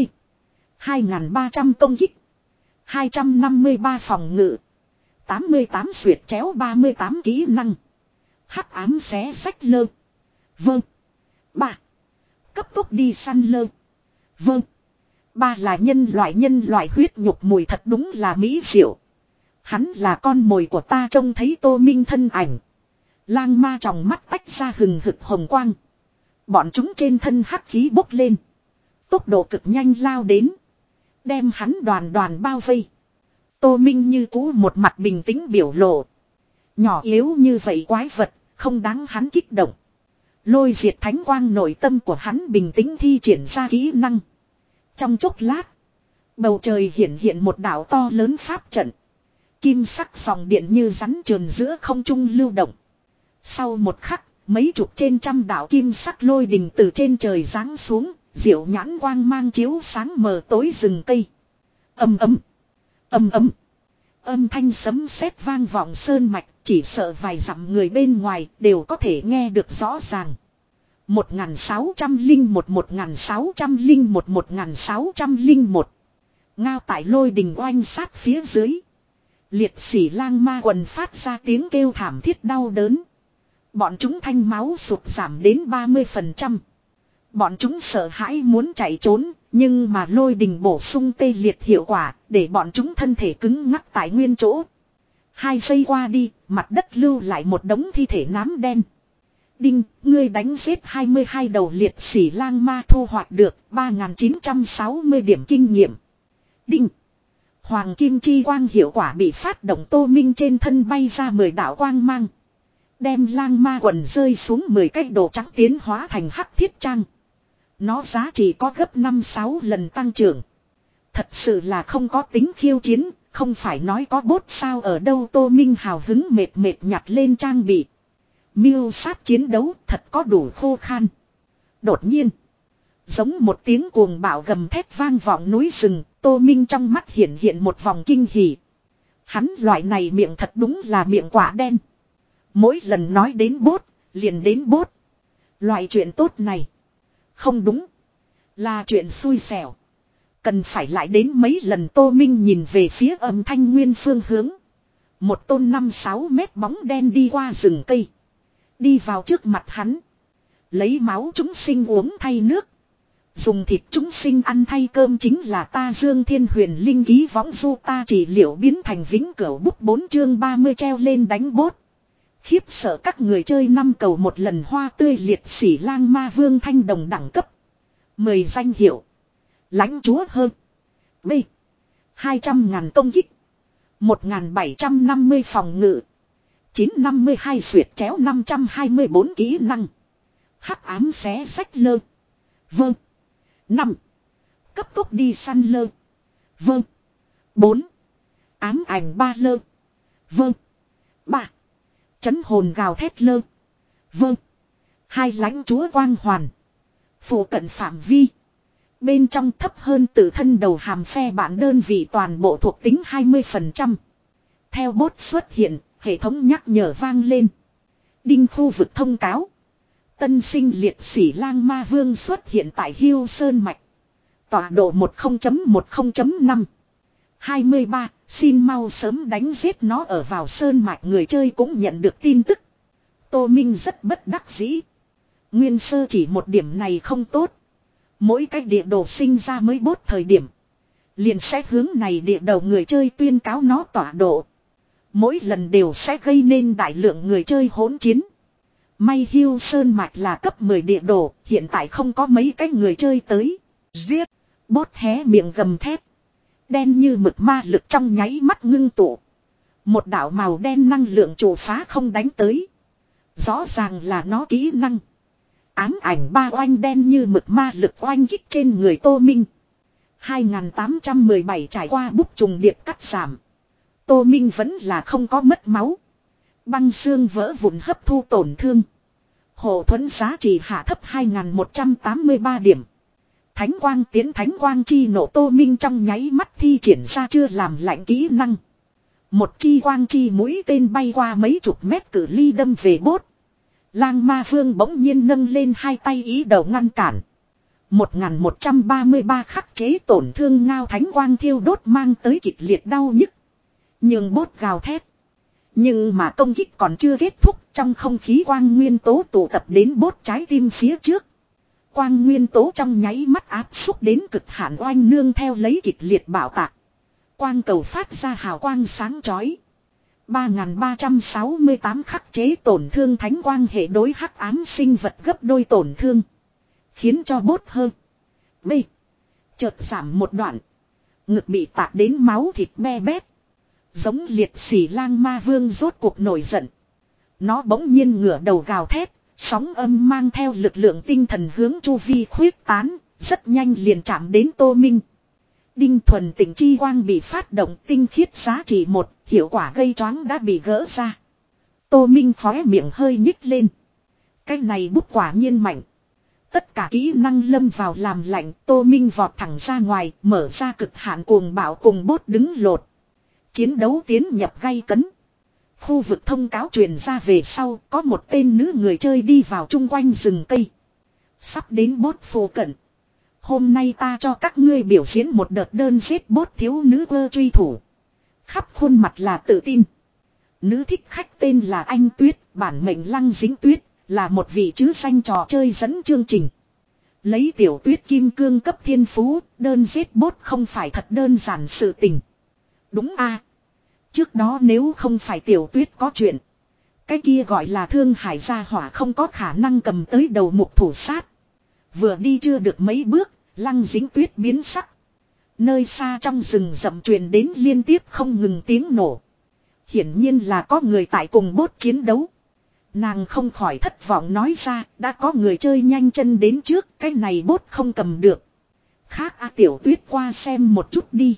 hai nghìn ba trăm công kích. hai trăm năm mươi ba phòng ngự. tám mươi tám xuyệt chéo ba mươi tám kỹ năng. Hắc ám xé sách lơ. Vâng. ba. Cấp tốc đi săn lơ. Vâng. Ba là nhân loại nhân loại huyết nhục mùi thật đúng là mỹ diệu. Hắn là con mồi của ta trông thấy Tô Minh thân ảnh. Lang ma trong mắt tách ra hừng hực hồng quang. Bọn chúng trên thân hắc khí bốc lên. Tốc độ cực nhanh lao đến. Đem hắn đoàn đoàn bao vây. Tô Minh như cũ một mặt bình tĩnh biểu lộ. Nhỏ yếu như vậy quái vật, không đáng hắn kích động. Lôi diệt thánh quang nội tâm của hắn bình tĩnh thi triển ra kỹ năng. Trong chốc lát, bầu trời hiện hiện một đảo to lớn pháp trận. Kim sắc dòng điện như rắn trườn giữa không trung lưu động. Sau một khắc, mấy chục trên trăm đảo kim sắc lôi đình từ trên trời giáng xuống, diệu nhãn quang mang chiếu sáng mờ tối rừng cây. Ầm ầm, ầm ầm. Âm thanh sấm sét vang vọng sơn mạch, chỉ sợ vài dặm người bên ngoài đều có thể nghe được rõ ràng. một nghìn sáu trăm lẻ một một nghìn sáu trăm lẻ một một nghìn sáu trăm lẻ một. Ngao tại lôi đình oanh sát phía dưới. Liệt sỉ lang ma quần phát ra tiếng kêu thảm thiết đau đớn. Bọn chúng thanh máu sụt giảm đến ba mươi phần trăm. Bọn chúng sợ hãi muốn chạy trốn, nhưng mà lôi đình bổ sung tê liệt hiệu quả, để bọn chúng thân thể cứng ngắc tại nguyên chỗ. Hai giây qua đi, mặt đất lưu lại một đống thi thể nám đen. Đinh, ngươi đánh giết hai mươi hai đầu liệt sỉ lang ma thu hoạch được ba nghìn chín trăm sáu mươi điểm kinh nghiệm. Đinh. Hoàng kim chi quang hiệu quả bị phát động. Tô Minh trên thân bay ra mười đạo quang mang. Đem lang ma quần rơi xuống mười cái đồ trắng tiến hóa thành hắc thiết trang. Nó giá trị có gấp năm sáu lần tăng trưởng. Thật sự là không có tính khiêu chiến, không phải nói có bốt sao ở đâu. Tô Minh hào hứng mệt mệt nhặt lên trang bị. Miêu sát chiến đấu thật có đủ khô khan. Đột nhiên, Giống một tiếng cuồng bạo gầm thét vang vọng núi rừng, Tô Minh trong mắt hiện hiện một vòng kinh hỉ. Hắn loại này miệng thật đúng là miệng quả đen. Mỗi lần nói đến bốt, liền đến bốt. Loại chuyện tốt này. Không đúng. Là chuyện xui xẻo. Cần phải lại đến mấy lần. Tô Minh nhìn về phía âm thanh nguyên phương hướng. Một tôn năm sáu mét bóng đen đi qua rừng cây. Đi vào trước mặt hắn. Lấy máu chúng sinh uống thay nước. Dùng thịt chúng sinh ăn thay cơm chính là ta Dương Thiên Huyền Linh ký võng du ta chỉ liệu biến thành vĩnh cửu bút bốn chương ba mươi treo lên đánh bốt. Khiếp sợ các người chơi năm cầu một lần hoa tươi liệt sỉ lang ma vương thanh đồng đẳng cấp. Mười danh hiệu. Lãnh chúa hơn. B. hai trăm ngàn công kích. một nghìn bảy trăm năm mươi phòng ngự. chín trăm năm mươi hai xuyệt chéo năm trăm hai mươi bốn kỹ năng. Hắc ám xé sách lơ. Vâng. năm. Cấp tốc đi săn lơ. Vâng. bốn. Ám ảnh ba lơ. Vâng. ba. Chấn hồn gào thét lơ. Vâng. Hai lãnh chúa quang hoàn. Phủ cận phạm vi. Bên trong thấp hơn tự thân đầu hàm phe bản đơn vị toàn bộ thuộc tính hai mươi phần trăm. Theo bốt xuất hiện, hệ thống nhắc nhở vang lên. Đinh khu vực thông cáo. Tân sinh liệt sỉ lang ma vương xuất hiện tại Hiêu Sơn Mạch. Tọa độ một không chấm một không chấm năm. hai mươi ba, xin mau sớm đánh giết nó ở vào Sơn Mạch người chơi cũng nhận được tin tức. Tô Minh rất bất đắc dĩ. Nguyên sơ chỉ một điểm này không tốt. Mỗi cách địa đồ sinh ra mới bốt thời điểm. Liền sẽ hướng này địa đầu người chơi tuyên cáo nó tọa độ. Mỗi lần đều sẽ gây nên đại lượng người chơi hỗn chiến. May Hiêu Sơn Mạch là cấp mười địa đồ, hiện tại không có mấy cái người chơi tới. Giết! Bốt hé miệng gầm thét. Đen như mực ma lực trong nháy mắt ngưng tụ. Một đạo màu đen năng lượng trụ phá không đánh tới. Rõ ràng là nó kỹ năng. Ám ảnh ba oanh đen như mực ma lực oanh kích trên người Tô Minh. hai nghìn tám trăm mười bảy trải qua bút trùng điệp cắt giảm. Tô Minh vẫn là không có mất máu. Băng xương vỡ vụn hấp thu tổn thương. Hộ thuẫn giá trị hạ thấp hai nghìn một trăm tám mươi ba điểm. Thánh quang tiến thánh quang chi nổ Tô Minh trong nháy mắt thi triển ra chưa làm lạnh kỹ năng. Một chi quang chi mũi tên bay qua mấy chục mét cự ly đâm về bốt. Lang ma vương bỗng nhiên nâng lên hai tay ý đầu ngăn cản. một nghìn một trăm ba mươi ba khắc chế tổn thương ngao thánh quang thiêu đốt mang tới kịch liệt đau nhức. Nhưng bốt gào thét. Nhưng mà công kích còn chưa kết thúc, trong không khí quang nguyên tố tụ tập đến bốt trái tim phía trước. Quang nguyên tố trong nháy mắt áp xúc đến cực hạn oanh nương theo lấy kịch liệt bạo tạc. Quang cầu phát ra hào quang sáng chói. ba nghìn ba trăm sáu mươi tám khắc chế tổn thương thánh quang hệ đối hắc ám sinh vật gấp đôi tổn thương. Khiến cho bốt hơn. B. Chợt giảm một đoạn. Ngực bị tạc đến máu thịt be bét. Giống liệt sỉ lang ma vương rốt cuộc nổi giận. Nó bỗng nhiên ngửa đầu gào thét. Sóng âm mang theo lực lượng tinh thần hướng chu vi khuyết tán. Rất nhanh liền chạm đến Tô Minh. Đinh thuần tỉnh chi quang bị phát động tinh khiết giá trị một. Hiệu quả gây choáng đã bị gỡ ra. Tô Minh khóe miệng hơi nhích lên. Cái này bút quả nhiên mạnh. Tất cả kỹ năng lâm vào làm lạnh. Tô Minh vọt thẳng ra ngoài. Mở ra cực hạn cuồng bạo cùng bốt đứng lột. Chiến đấu tiến nhập gay cấn. Khu vực thông cáo truyền ra về sau. Có một tên nữ người chơi đi vào chung quanh rừng cây. Sắp đến bốt phổ cận. Hôm nay ta cho các ngươi biểu diễn một đợt đơn giết bốt thiếu nữ ơ truy thủ. Khắp khuôn mặt là tự tin. Nữ thích khách tên là Anh Tuyết, bản mệnh Lăng Dính Tuyết, là một vị chứ danh trò chơi dẫn chương trình. Lấy tiểu tuyết kim cương cấp thiên phú, đơn giết bốt không phải thật đơn giản sự tình. Đúng a à. Trước đó nếu không phải tiểu tuyết có chuyện. Cái kia gọi là thương hải gia hỏa không có khả năng cầm tới đầu mục thủ sát. Vừa đi chưa được mấy bước, Lăng Dính Tuyết biến sắc. Nơi xa trong rừng rậm truyền đến liên tiếp không ngừng tiếng nổ. Hiển nhiên là có người tại cùng bốt chiến đấu. Nàng không khỏi thất vọng nói ra, đã có người chơi nhanh chân đến trước, cái này bốt không cầm được. Khác A Tiểu Tuyết qua xem một chút đi.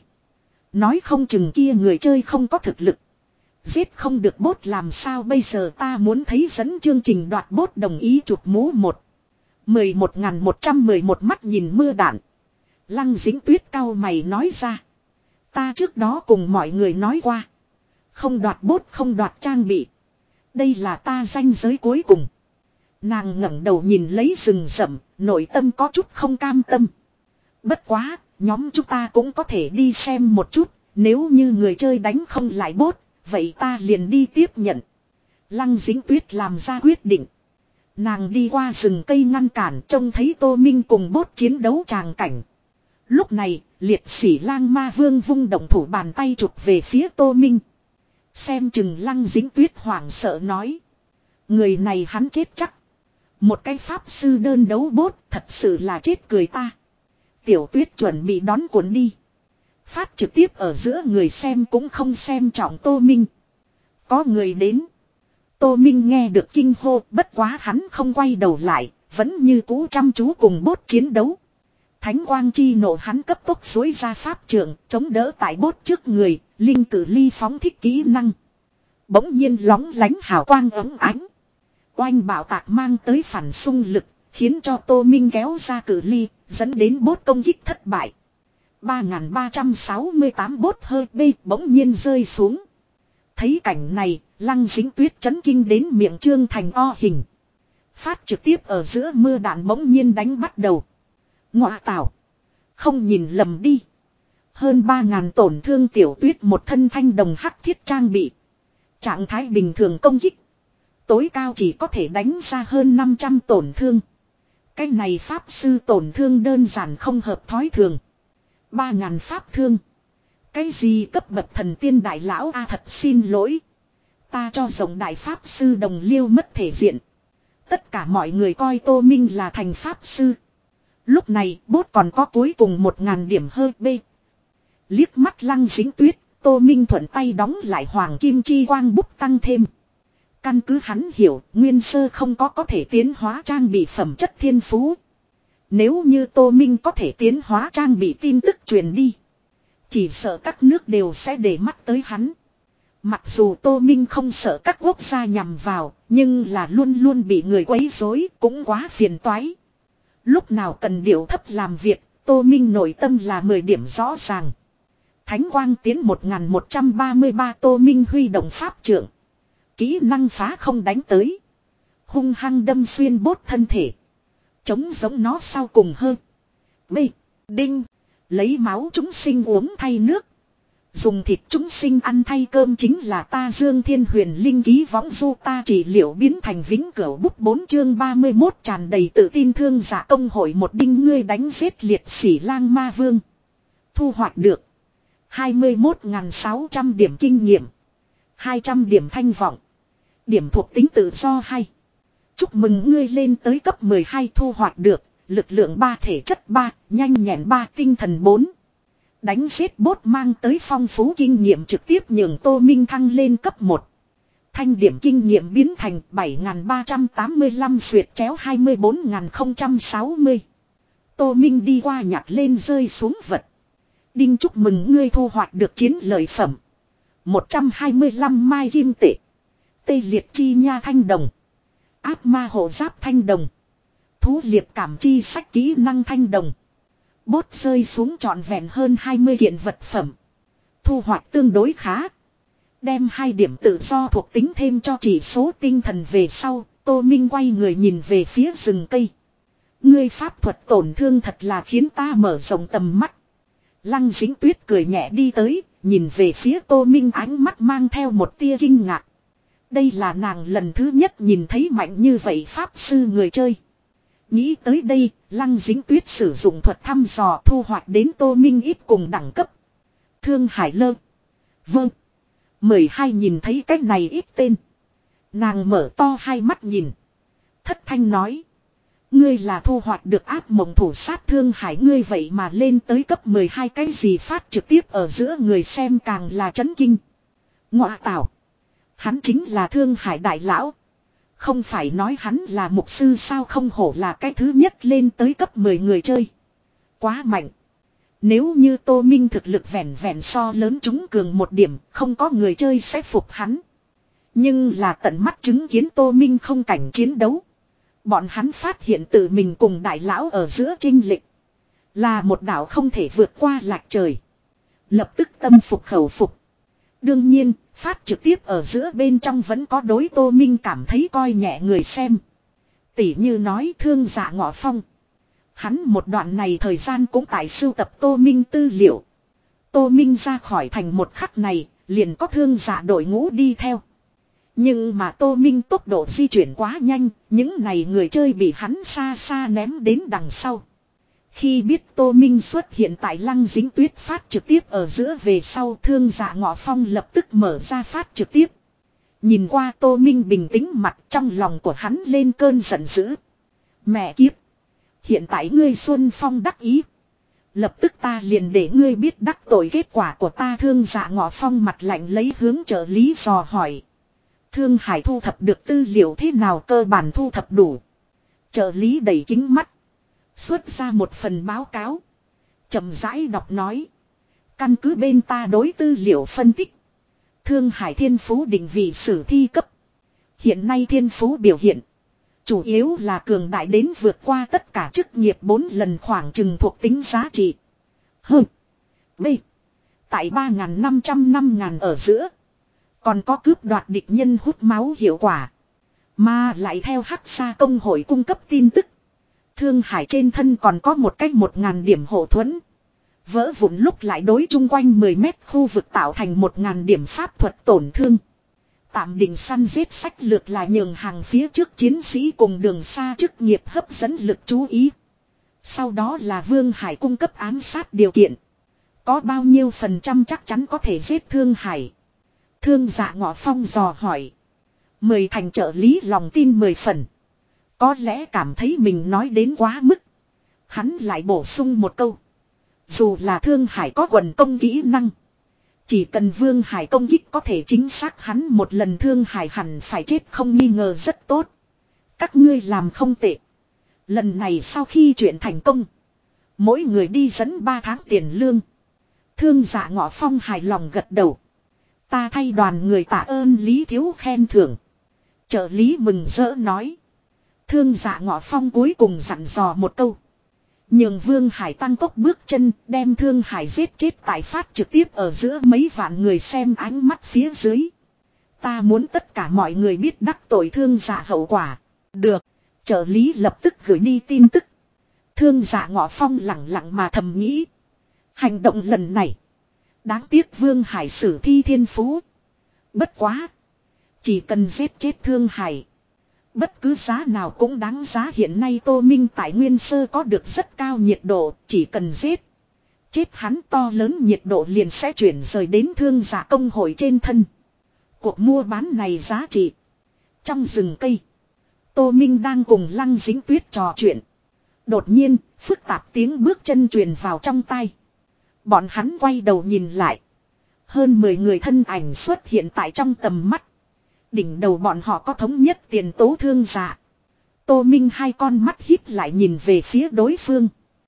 Nói không chừng kia người chơi không có thực lực. Giết không được bốt làm sao bây giờ ta muốn thấy dẫn chương trình đoạt bốt đồng ý chụp mũ một. mười một nghìn một trăm mười một mắt nhìn mưa đạn. Lăng Dính Tuyết cau mày nói ra. Ta trước đó cùng mọi người nói qua. Không đoạt bốt không đoạt trang bị. Đây là ta ranh giới cuối cùng. Nàng ngẩng đầu nhìn lấy rừng rậm, nội tâm có chút không cam tâm. Bất quá, nhóm chúng ta cũng có thể đi xem một chút. Nếu như người chơi đánh không lại bốt, vậy ta liền đi tiếp nhận. Lăng Dính Tuyết làm ra quyết định. Nàng đi qua rừng cây ngăn cản, trông thấy Tô Minh cùng bốt chiến đấu tràng cảnh. Lúc này, liệt sĩ lang ma vương vung động thủ bàn tay chụp về phía Tô Minh. Xem chừng Lăng Dính Tuyết hoảng sợ nói. Người này hắn chết chắc. Một cái pháp sư đơn đấu bốt thật sự là chết cười ta. Tiểu Tuyết chuẩn bị đón cuốn đi. Phát trực tiếp ở giữa người xem cũng không xem trọng Tô Minh. Có người đến. Tô Minh nghe được kinh hô, bất quá hắn không quay đầu lại, vẫn như cũ chăm chú cùng bốt chiến đấu. Thánh quang chi nộ hắn cấp tốc xối ra pháp trường, chống đỡ tại bốt trước người, linh cử ly phóng thích kỹ năng. Bỗng nhiên lóng lánh hào quang ấm ánh. Oanh bảo tạc mang tới phản xung lực, khiến cho Tô Minh kéo ra cử ly, dẫn đến bốt công kích thất bại. ba nghìn ba trăm sáu mươi tám bốt hơi bê bỗng nhiên rơi xuống. Thấy cảnh này, Lăng Dính Tuyết chấn kinh đến miệng trương thành o hình. Phát trực tiếp ở giữa mưa đạn bỗng nhiên đánh bắt đầu. Ngọa tảo. Không nhìn lầm đi. Hơn ba ngàn tổn thương Tiểu Tuyết một thân thanh đồng hắc thiết trang bị. Trạng thái bình thường công kích. Tối cao chỉ có thể đánh ra hơn năm trăm tổn thương. Cái này pháp sư tổn thương đơn giản không hợp thói thường. ba ngàn pháp thương. Cái gì cấp bậc thần tiên đại lão a thật xin lỗi. Ta cho rộng đại pháp sư đồng liêu mất thể diện. Tất cả mọi người coi Tô Minh là thành pháp sư. Lúc này bốt còn có cuối cùng một ngàn điểm hơi bê. Liếc mắt Lăng Dính Tuyết, Tô Minh thuận tay đóng lại hoàng kim chi quang bút tăng thêm. Căn cứ hắn hiểu, nguyên sơ không có có thể tiến hóa trang bị phẩm chất thiên phú. Nếu như Tô Minh có thể tiến hóa trang bị tin tức truyền đi. Chỉ sợ các nước đều sẽ để mắt tới hắn. Mặc dù Tô Minh không sợ các quốc gia nhằm vào, nhưng là luôn luôn bị người quấy rối cũng quá phiền toái. Lúc nào cần điệu thấp làm việc, Tô Minh nội tâm là mười điểm rõ ràng. Thánh quang tiến một nghìn một trăm ba mươi ba Tô Minh huy động pháp trượng. Kỹ năng phá không đánh tới. Hung hăng đâm xuyên bốt thân thể. Chống giống nó sau cùng hơn. B. Đinh. Lấy máu chúng sinh uống thay nước. Dùng thịt chúng sinh ăn thay cơm chính là ta Dương Thiên Huyền Linh ký võng du ta trị liệu biến thành vĩnh cửu bút bốn chương ba mươi mốt tràn đầy tự tin thương giả công hội một đinh ngươi đánh giết liệt sĩ lang ma vương. Thu hoạch được. hai mươi mốt nghìn sáu trăm điểm kinh nghiệm. hai trăm điểm thanh vọng. Điểm thuộc tính tự do hay. Chúc mừng ngươi lên tới cấp mười hai thu hoạch được. Lực lượng ba thể chất ba, nhanh nhẹn ba tinh thần bốn. Đánh giết bốt mang tới phong phú kinh nghiệm trực tiếp nhường Tô Minh thăng lên cấp một. Thanh điểm kinh nghiệm biến thành bảy nghìn ba trăm tám mươi lăm xuyệt chéo hai mươi bốn nghìn không trăm sáu mươi. Tô Minh đi qua nhặt lên rơi xuống vật. Đinh chúc mừng ngươi thu hoạch được chiến lợi phẩm. một trăm hai mươi lăm mai kim tệ. Tê liệt chi nha thanh đồng. Áp ma hộ giáp thanh đồng. Thú liệp cảm chi sách kỹ năng thanh đồng. Bốt rơi xuống trọn vẹn hơn hai mươi kiện vật phẩm. Thu hoạch tương đối khá. Đem hai điểm tự do thuộc tính thêm cho chỉ số tinh thần về sau. Tô Minh quay người nhìn về phía rừng cây. Ngươi pháp thuật tổn thương thật là khiến ta mở rộng tầm mắt. Lăng Dính Tuyết cười nhẹ đi tới. Nhìn về phía Tô Minh ánh mắt mang theo một tia kinh ngạc. Đây là nàng lần thứ nhất nhìn thấy mạnh như vậy pháp sư người chơi. Nghĩ tới đây, Lăng Dính Tuyết sử dụng thuật thăm dò thu hoạch đến Tô Minh ít cùng đẳng cấp. Thương Hải Lơ. Vâng. mười hai nhìn thấy cách này ít tên. Nàng mở to hai mắt nhìn. Thất thanh nói. Ngươi là thu hoạch được áp mộng thủ sát Thương Hải ngươi vậy mà lên tới cấp mười hai cái gì phát trực tiếp ở giữa người xem càng là chấn kinh. Ngọa tảo. Hắn chính là Thương Hải đại lão. Không phải nói hắn là mục sư sao không hổ là cái thứ nhất lên tới cấp mười người chơi. Quá mạnh. Nếu như Tô Minh thực lực vẹn vẹn so lớn chúng cường một điểm, không có người chơi sẽ phục hắn. Nhưng là tận mắt chứng kiến Tô Minh không cảnh chiến đấu. Bọn hắn phát hiện tự mình cùng đại lão ở giữa chênh lệch là một đảo không thể vượt qua lạc trời. Lập tức tâm phục khẩu phục. Đương nhiên, phát trực tiếp ở giữa bên trong vẫn có đối Tô Minh cảm thấy coi nhẹ người xem. Tỉ như nói Thương Dạ Ngọ Phong. Hắn một đoạn này thời gian cũng tại sưu tập Tô Minh tư liệu. Tô Minh ra khỏi thành một khắc này, liền có Thương Dạ đội ngũ đi theo. Nhưng mà Tô Minh tốc độ di chuyển quá nhanh, những này người chơi bị hắn xa xa ném đến đằng sau. Khi biết Tô Minh xuất hiện tại Lăng Dính Tuyết phát trực tiếp ở giữa về sau, Thương Dạ Ngọ Phong lập tức mở ra phát trực tiếp. Nhìn qua Tô Minh bình tĩnh mặt, trong lòng của hắn lên cơn giận dữ. Mẹ kiếp! Hiện tại ngươi Xuân Phong đắc ý. Lập tức ta liền để ngươi biết đắc tội kết quả của ta. Thương Dạ Ngọ Phong mặt lạnh lấy hướng trợ lý dò hỏi. Thương Hải thu thập được tư liệu thế nào? Cơ bản thu thập đủ. Trợ lý đẩy kính mắt. Xuất ra một phần báo cáo. Chậm rãi đọc nói. Căn cứ bên ta đối tư liệu phân tích. Thương Hải thiên phú định vị sử thi cấp. Hiện nay thiên phú biểu hiện. Chủ yếu là cường đại đến vượt qua tất cả chức nghiệp bốn lần khoảng chừng thuộc tính giá trị. Hừ. B. Tại ba nghìn năm trăm năm nghìn ở giữa. Còn có cướp đoạt địch nhân hút máu hiệu quả. Mà lại theo Hắc Sa công hội cung cấp tin tức. Thương Hải trên thân còn có một cách một ngàn điểm hộ thuẫn. Vỡ vụn lúc lại đối chung quanh mười mét khu vực tạo thành một ngàn điểm pháp thuật tổn thương. Tạm định săn giết sách lược là nhường hàng phía trước chiến sĩ cùng đường xa chức nghiệp hấp dẫn lực chú ý. Sau đó là Vương Hải cung cấp ám sát điều kiện. Có bao nhiêu phần trăm chắc chắn có thể giết Thương Hải? Thương Dạ Ngọ Phong dò hỏi. Mười thành trợ lý lòng tin mười phần. Có lẽ cảm thấy mình nói đến quá mức. Hắn lại bổ sung một câu. Dù là Thương Hải có quần công kỹ năng. Chỉ cần Vương Hải công kích có thể chính xác hắn một lần, Thương Hải hẳn phải chết không nghi ngờ. Rất tốt. Các ngươi làm không tệ. Lần này sau khi chuyện thành công. Mỗi người đi dẫn ba tháng tiền lương. Thương Dạ Ngọ Phong hài lòng gật đầu. Ta thay đoàn người tạ ơn Lý Thiếu khen thưởng. Trợ lý mừng rỡ nói. Thương Dạ Ngọ Phong cuối cùng dặn dò một câu. Nhường Vương Hải tăng tốc bước chân, đem Thương Hải giết chết tại phát trực tiếp ở giữa mấy vạn người xem ánh mắt phía dưới. Ta muốn tất cả mọi người biết đắc tội Thương Dạ hậu quả. Được. Trợ lý lập tức gửi đi tin tức. Thương Dạ Ngọ Phong lặng lặng mà thầm nghĩ. Hành động lần này. Đáng tiếc Vương Hải sử thi thiên phú. Bất quá. Chỉ cần giết chết Thương Hải. Bất cứ giá nào cũng đáng giá. Hiện nay Tô Minh tại Nguyên Sơ có được rất cao nhiệt độ. Chỉ cần giết. Chết hắn to lớn nhiệt độ liền sẽ chuyển rời đến Thương Dạ công hội trên thân. Cuộc mua bán này giá trị. Trong rừng cây. Tô Minh đang cùng Lăng Dính Tuyết trò chuyện. Đột nhiên, phức tạp tiếng bước chân truyền vào trong tai. Bọn hắn quay đầu nhìn lại. Hơn mười người thân ảnh xuất hiện tại trong tầm mắt. Đỉnh đầu bọn họ có thống nhất tiền tố Thương Dạ. Tô Minh hai con mắt híp lại nhìn về phía đối phương.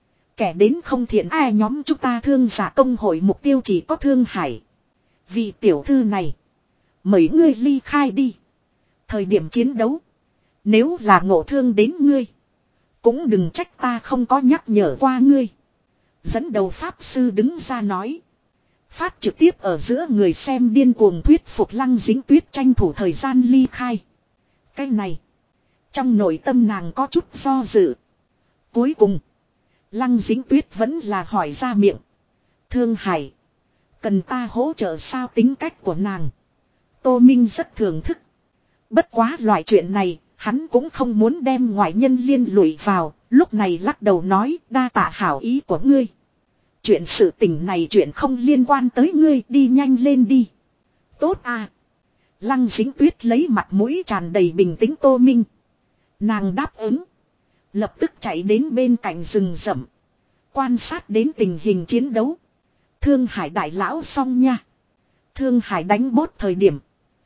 Kẻ đến không thiện ai nhóm chúng ta Thương Dạ công hội mục tiêu chỉ có Thương Hải. Vì tiểu thư này. Mấy ngươi ly khai đi. Thời điểm chiến đấu. Nếu là ngộ thương đến ngươi. Cũng đừng trách ta không có nhắc nhở qua ngươi. Dẫn đầu pháp sư đứng ra nói. Phát trực tiếp ở giữa người xem điên cuồng thuyết phục Lăng Dính Tuyết tranh thủ thời gian ly khai. Cái này. Trong nội tâm nàng có chút do dự. Cuối cùng. Lăng Dính Tuyết vẫn là hỏi ra miệng. Thương Hải. Cần ta hỗ trợ sao? Tính cách của nàng. Tô Minh rất thưởng thức. Bất quá loại chuyện này. Hắn cũng không muốn đem ngoại nhân liên lụy vào. Lúc này lắc đầu nói đa tạ hảo ý của ngươi. Chuyện sự tình này chuyện không liên quan tới ngươi, đi nhanh lên đi. Tốt à. Lăng Dính Tuyết lấy mặt mũi tràn đầy bình tĩnh Tô Minh. Nàng đáp ứng. Lập tức chạy đến bên cạnh rừng rậm. Quan sát đến tình hình chiến đấu. Thương Hải đại lão xong nha. Thương Hải đánh bốt thời điểm.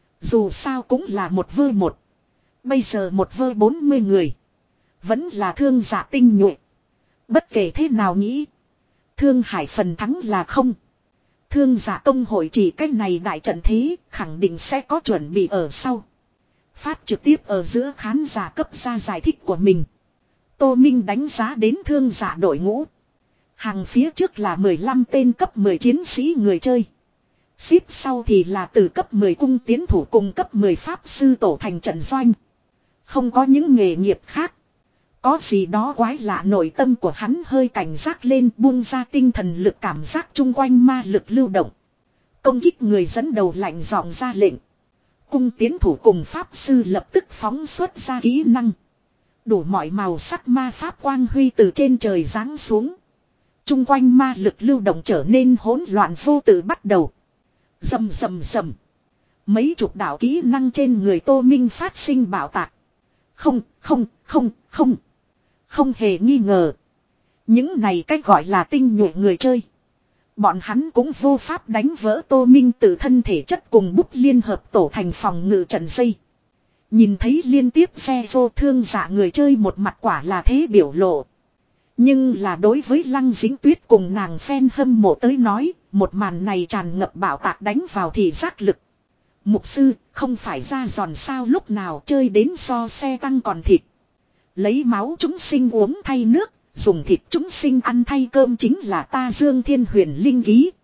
Dù sao cũng là một vơ một. Bây giờ một vơ bốn mươi người. Vẫn là Thương Dạ tinh nhuệ. Bất kể thế nào nghĩ. Thương Hải phần thắng là không. Thương Dạ công hội chỉ cách này đại trận thế, khẳng định sẽ có chuẩn bị ở sau. Phát trực tiếp ở giữa khán giả cấp ra giải thích của mình. Tô Minh đánh giá đến thương giả đội ngũ. Hàng phía trước là mười lăm tên cấp mười chiến sĩ người chơi. Xếp sau thì là từ cấp mười cung tiến thủ cùng cấp mười pháp sư tổ thành trận doanh. Không có những nghề nghiệp khác. Có gì đó quái lạ, nội tâm của hắn hơi cảnh giác lên, buông ra tinh thần lực, cảm giác chung quanh ma lực lưu động. Công kích người dẫn đầu lạnh giọng ra lệnh. Cung tiến thủ cùng pháp sư lập tức phóng xuất ra kỹ năng. Đủ mọi màu sắc ma pháp quang huy từ trên trời giáng xuống. Chung quanh ma lực lưu động trở nên hỗn loạn vô tự bắt đầu. Rầm rầm rầm. Mấy chục đạo kỹ năng trên người Tô Minh phát sinh bạo tạc. Không, không, không, không. Không hề nghi ngờ. Những này cách gọi là tinh nhuệ người chơi. Bọn hắn cũng vô pháp đánh vỡ Tô Minh từ thân thể chất cùng bút liên hợp tổ thành phòng ngự trận dây. Nhìn thấy liên tiếp xe vô thương giả người chơi một mặt quả là thế biểu lộ. Nhưng là đối với Lăng Dính Tuyết cùng nàng fan hâm mộ tới nói, một màn này tràn ngập bạo tạc đánh vào thị giác lực. Mục sư, không phải ra giòn sao, lúc nào chơi đến so xe tăng còn thịt. Lấy máu chúng sinh uống thay nước, dùng thịt chúng sinh ăn thay cơm chính là ta Dương Thiên Huyền linh ký.